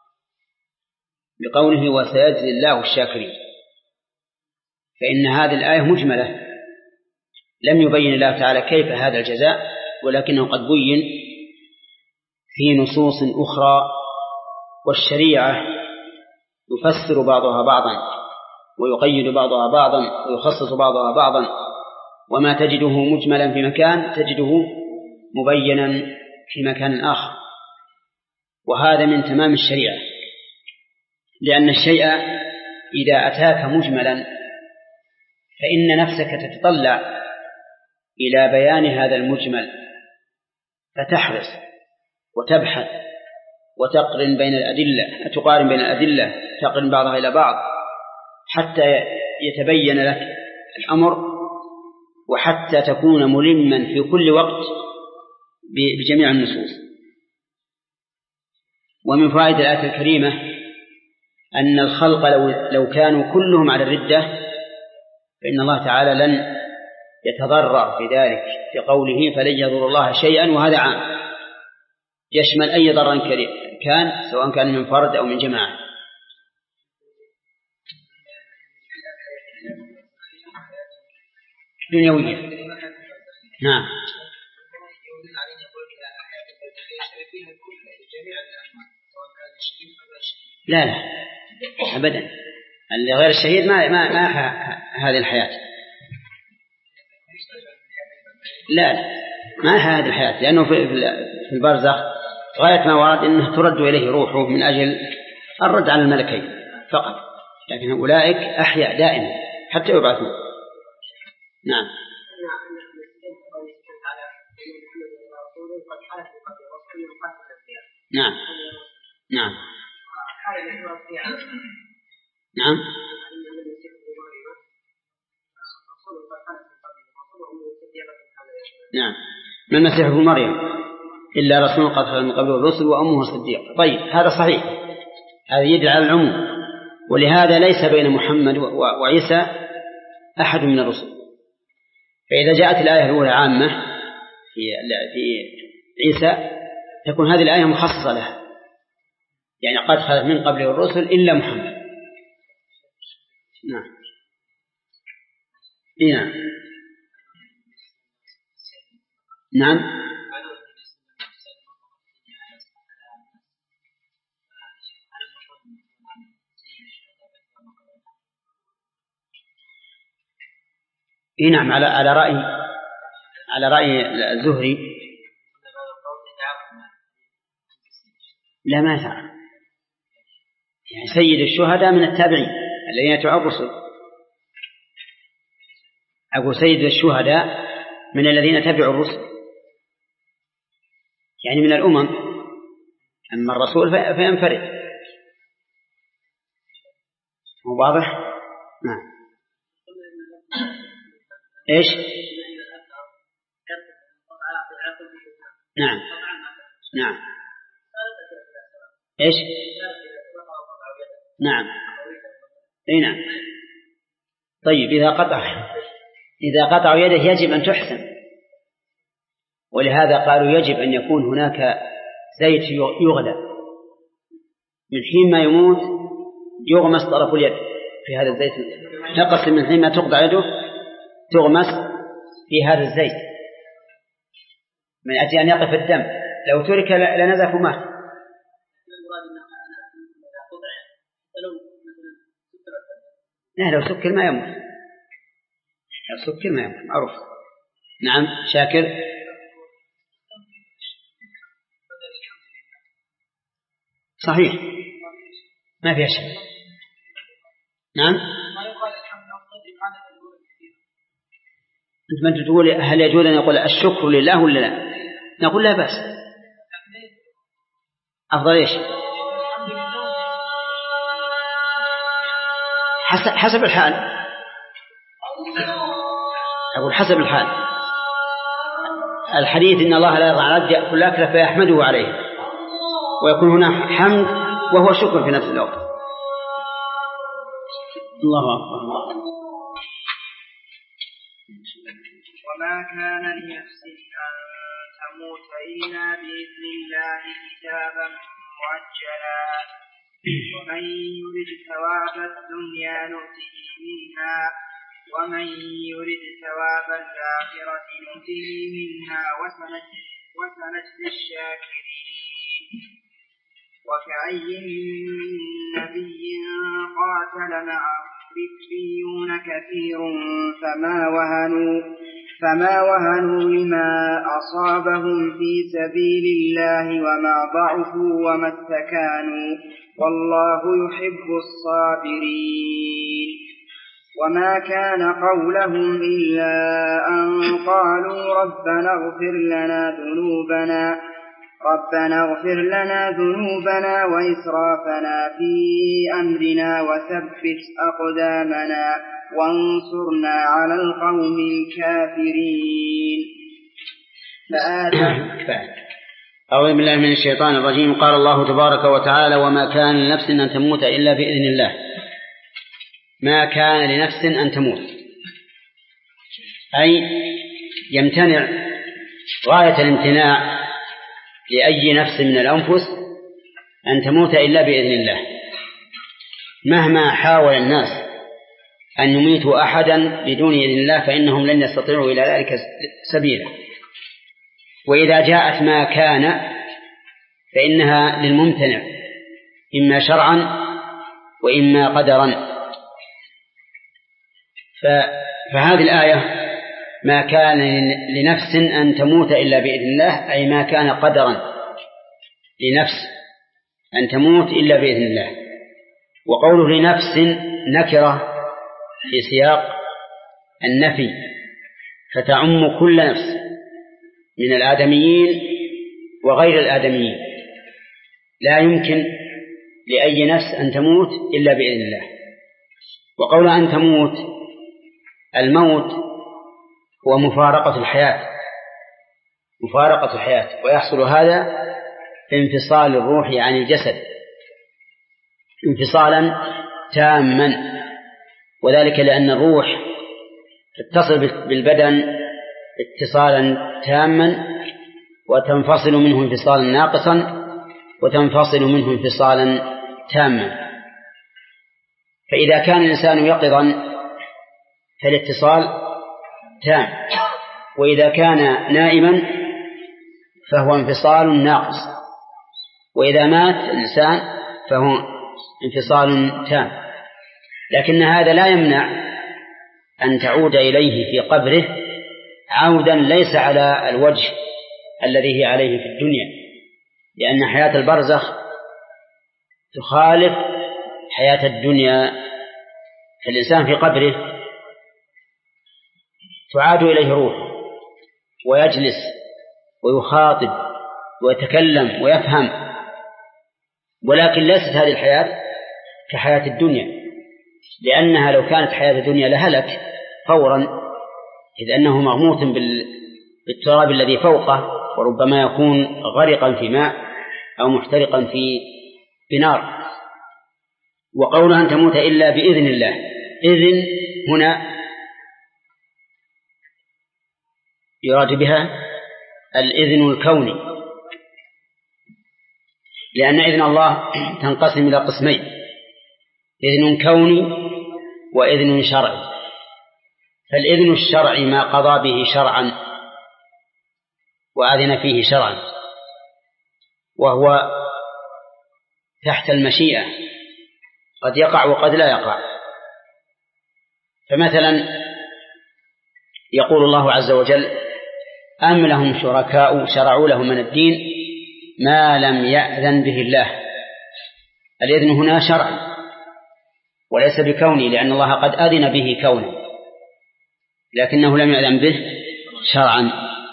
بقوله وسيجزي الله الشاكرين، فإن هذه الآية مجملة لم يبين الله تعالى كيف هذا الجزاء، ولكنه قد بين في نصوص أخرى. والشريعة يفسر بعضها بعضا ويقيد بعضها بعضا ويخصص بعضها بعضا، وما تجده مجملا في مكان تجده مبينا في مكان آخر. وهذا من تمام الشريعة، لأن الشيء إذا أتاك مجملا فإن نفسك تتطلع إلى بيان هذا المجمل، فتحرص وتبحث وتقرن بين الأدلة، تقارن بين الأدلة، تقرن بعضها إلى بعض حتى يتبين لك الأمر، وحتى تكون ملما في كل وقت بجميع النصوص. ومن فوائد الآية الكريمة أن الخلق لو, لو كانوا كلهم على الردة فإن الله تعالى لن يتضرر في ذلك بقوله فلن يضر الله شيئا، وهذا عام يشمل أي ضرر كان سواء كان من فرد أو من جماعة. دنيوية. نعم. لا لا أبدا، اللي غير الشهيد ما ما ما هذه الحياة. لا لا ما هذه الحياة، لأنه في في البرزخ غاية ما ورد أنه ترد إليه روحه من أجل الرد على الملكين فقط، لكن أولئك أحياء دائما حتى يبعثون. نعم. نعم نعم نعم. نعم. ما المسيح ابن مريم إلا رسول قد خلت من قبله الرسل وأمه صديقة. طيب هذا صحيح، هذا يدل على العموم، ولهذا ليس بين محمد وعيسى أحد من الرسل. فإذا جاءت الآية الأولى عامة في في عيسى تكون هذه الآية مخصصة لها، يعني قد خلت من قبله الرسل إلا محمد. نعم. نعم. نعم. إيه نعم، على على رأي على رأي الزهري لا ما يفعل، يعني سيد الشهداء من التابعين الذين يتبعون الرسل. أقول سيد الشهداء من الذين تبعوا الرسل، يعني من الأمم أما الرسول فينفرد. واضح؟ نعم. إيش؟ نعم نعم. إيش؟ نعم أي نعم. طيب إذا قطع إذا قطع يده يجب أن تحسن، ولهذا قالوا يجب أن يكون هناك زيت يغلى من حين ما يموت، يغمس طرف اليد في هذا الزيت، نقص من حين ما تقطع يده تغمس في هذا الزيت من أجل أن يقف الدم، لو ترك لنزف مات. لا لو سكر ما يموت، لو سكر ما يموت معروف. نعم شاكر. صحيح ما فيها شيء. نعم. أنت من تقول هل يجوز أن يقول الشكر لله ولا لا؟ نقول لا بأس. أفضل إيش؟ حسب حسب الحال. أقول حسب الحال. الحديث إن الله لا يضع على العبد يأكل أكله فيحمده عليه، ويكون هنا حمد وهو شكر في نفس الوقت. الله أكبر. وما كان لنفس أن تموت إلا بإذن الله كتابا مؤجلا، ومن يرد ثواب الدنيا نؤته منها ومن يرد ثواب الآخرة نؤته منها وسنجزي الشاكرين. وكأي من نبي قاتل معه ربيون كثير فما وهنوا فما وهنوا لما أصابهم في سبيل الله وما ضعفوا وما استكانوا والله يحب الصابرين. وما كان قولهم إلا أن قالوا ربنا اغفر لنا ذنوبنا ربنا اغفر لنا ذنوبنا وإسرافنا في أمرنا وثبت أقدامنا وانصرنا على القوم الكافرين. أعوذ بالله من الشيطان الرجيم. قال الله تبارك وتعالى: وما كان لنفس أن تموت إلا بإذن الله. ما كان لنفس أن تموت، أي يمتنع غاية الامتناع لأي نفس من الأنفس أن تموت إلا بإذن الله. مهما حاول الناس أن يميتوا أحدا بدون إذن الله فإنهم لن يستطيعوا إلى ذلك سبيلا. وإذا جاءت ما كان فإنها للممتنع إما شرعا وإما قدرا. فهذه الآية ما كان لنفس أن تموت إلا بإذن الله، أي ما كان قدرا لنفس أن تموت إلا بإذن الله. وقوله لنفس نكرة في سياق النفي فتعم كل نفس من الآدميين وغير الآدميين، لا يمكن لأي نفس أن تموت إلا بإذن الله. وقول أن تموت، الموت هو مفارقة الحياة مفارقة الحياة ويحصل هذا في انفصال الروح عن الجسد انفصالا تاما، وذلك لأن الروح تتصل بالبدن اتصالا تاما وتنفصل منه انفصالا ناقصا وتنفصل منه انفصالا تاما. فإذا كان الإنسان يقظا فالاتصال تام، وإذا كان نائما فهو انفصال ناقص، وإذا مات الإنسان فهو انفصال تام. لكن هذا لا يمنع أن تعود إليه في قبره عودا ليس على الوجه الذي هي عليه في الدنيا، لأن حياة البرزخ تخالف حياة الدنيا. فالإنسان في قبره تعاد إليه روح ويجلس ويخاطب ويتكلم ويفهم، ولكن ليست هذه الحياة كحياة الدنيا، لأنها لو كانت حياة الدنيا لهلك فورا، إذ أنه مغموط بالتراب الذي فوقه، وربما يكون غرقا في ماء أو محترقا في بنار. وقولها أن تموت إلا بإذن الله، إذن هنا يراد بها الإذن الكوني، لأن إذن الله تنقسم إلى قسمين: إذن كوني وإذن شرعي. فالإذن الشرعي ما قضى به شرعا وأذن فيه شرعا، وهو تحت المشيئة، قد يقع وقد لا يقع. فمثلا يقول الله عز وجل: أم لهم شركاء شرعوا لهم من الدين ما لم يأذن به الله. الإذن هنا شرعي وليس بكوني، لأن الله قد أذن به كونا لكنه لم يأذن به شرعا.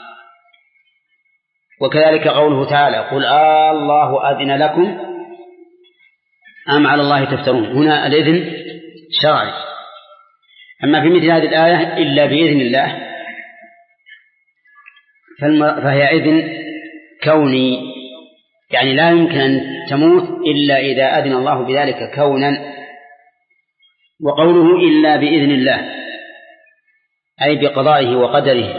وكذلك قوله تعالى: قل آه الله أذن لكم أم على الله تفترون. هنا الإذن شرعي. أما في مثل هذه الآية إلا بإذن الله فهي إذن كوني، يعني لا يمكن أن تموت إلا إذا أذن الله بذلك كونا. وقوله إلا بإذن الله أي بقضائه وقدره،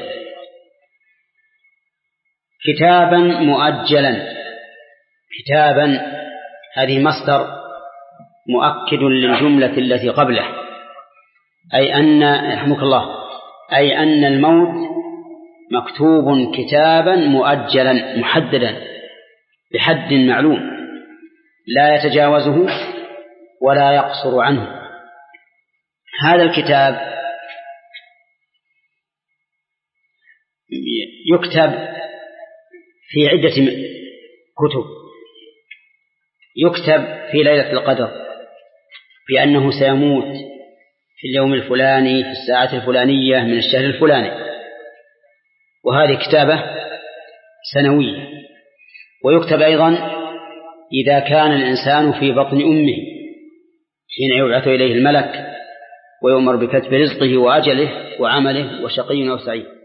كتابا مؤجلا. كتابا هذه مصدر مؤكد للجملة التي قبله، أي أن رحمك الله أي أن الموت مكتوب كتابا مؤجلا محددا بحد معلوم لا يتجاوزه ولا يقصر عنه. هذا الكتاب يكتب في عدة كتب. يكتب في ليلة القدر بأنه سيموت في اليوم الفلاني في الساعة الفلانية من الشهر الفلاني، وهذه كتابة سنوية. ويكتب أيضا إذا كان الإنسان في بطن أمه حين يبعث إليه الملك ويؤمر بكتب رزقه وأجله وعمله وشقي أو سعيد.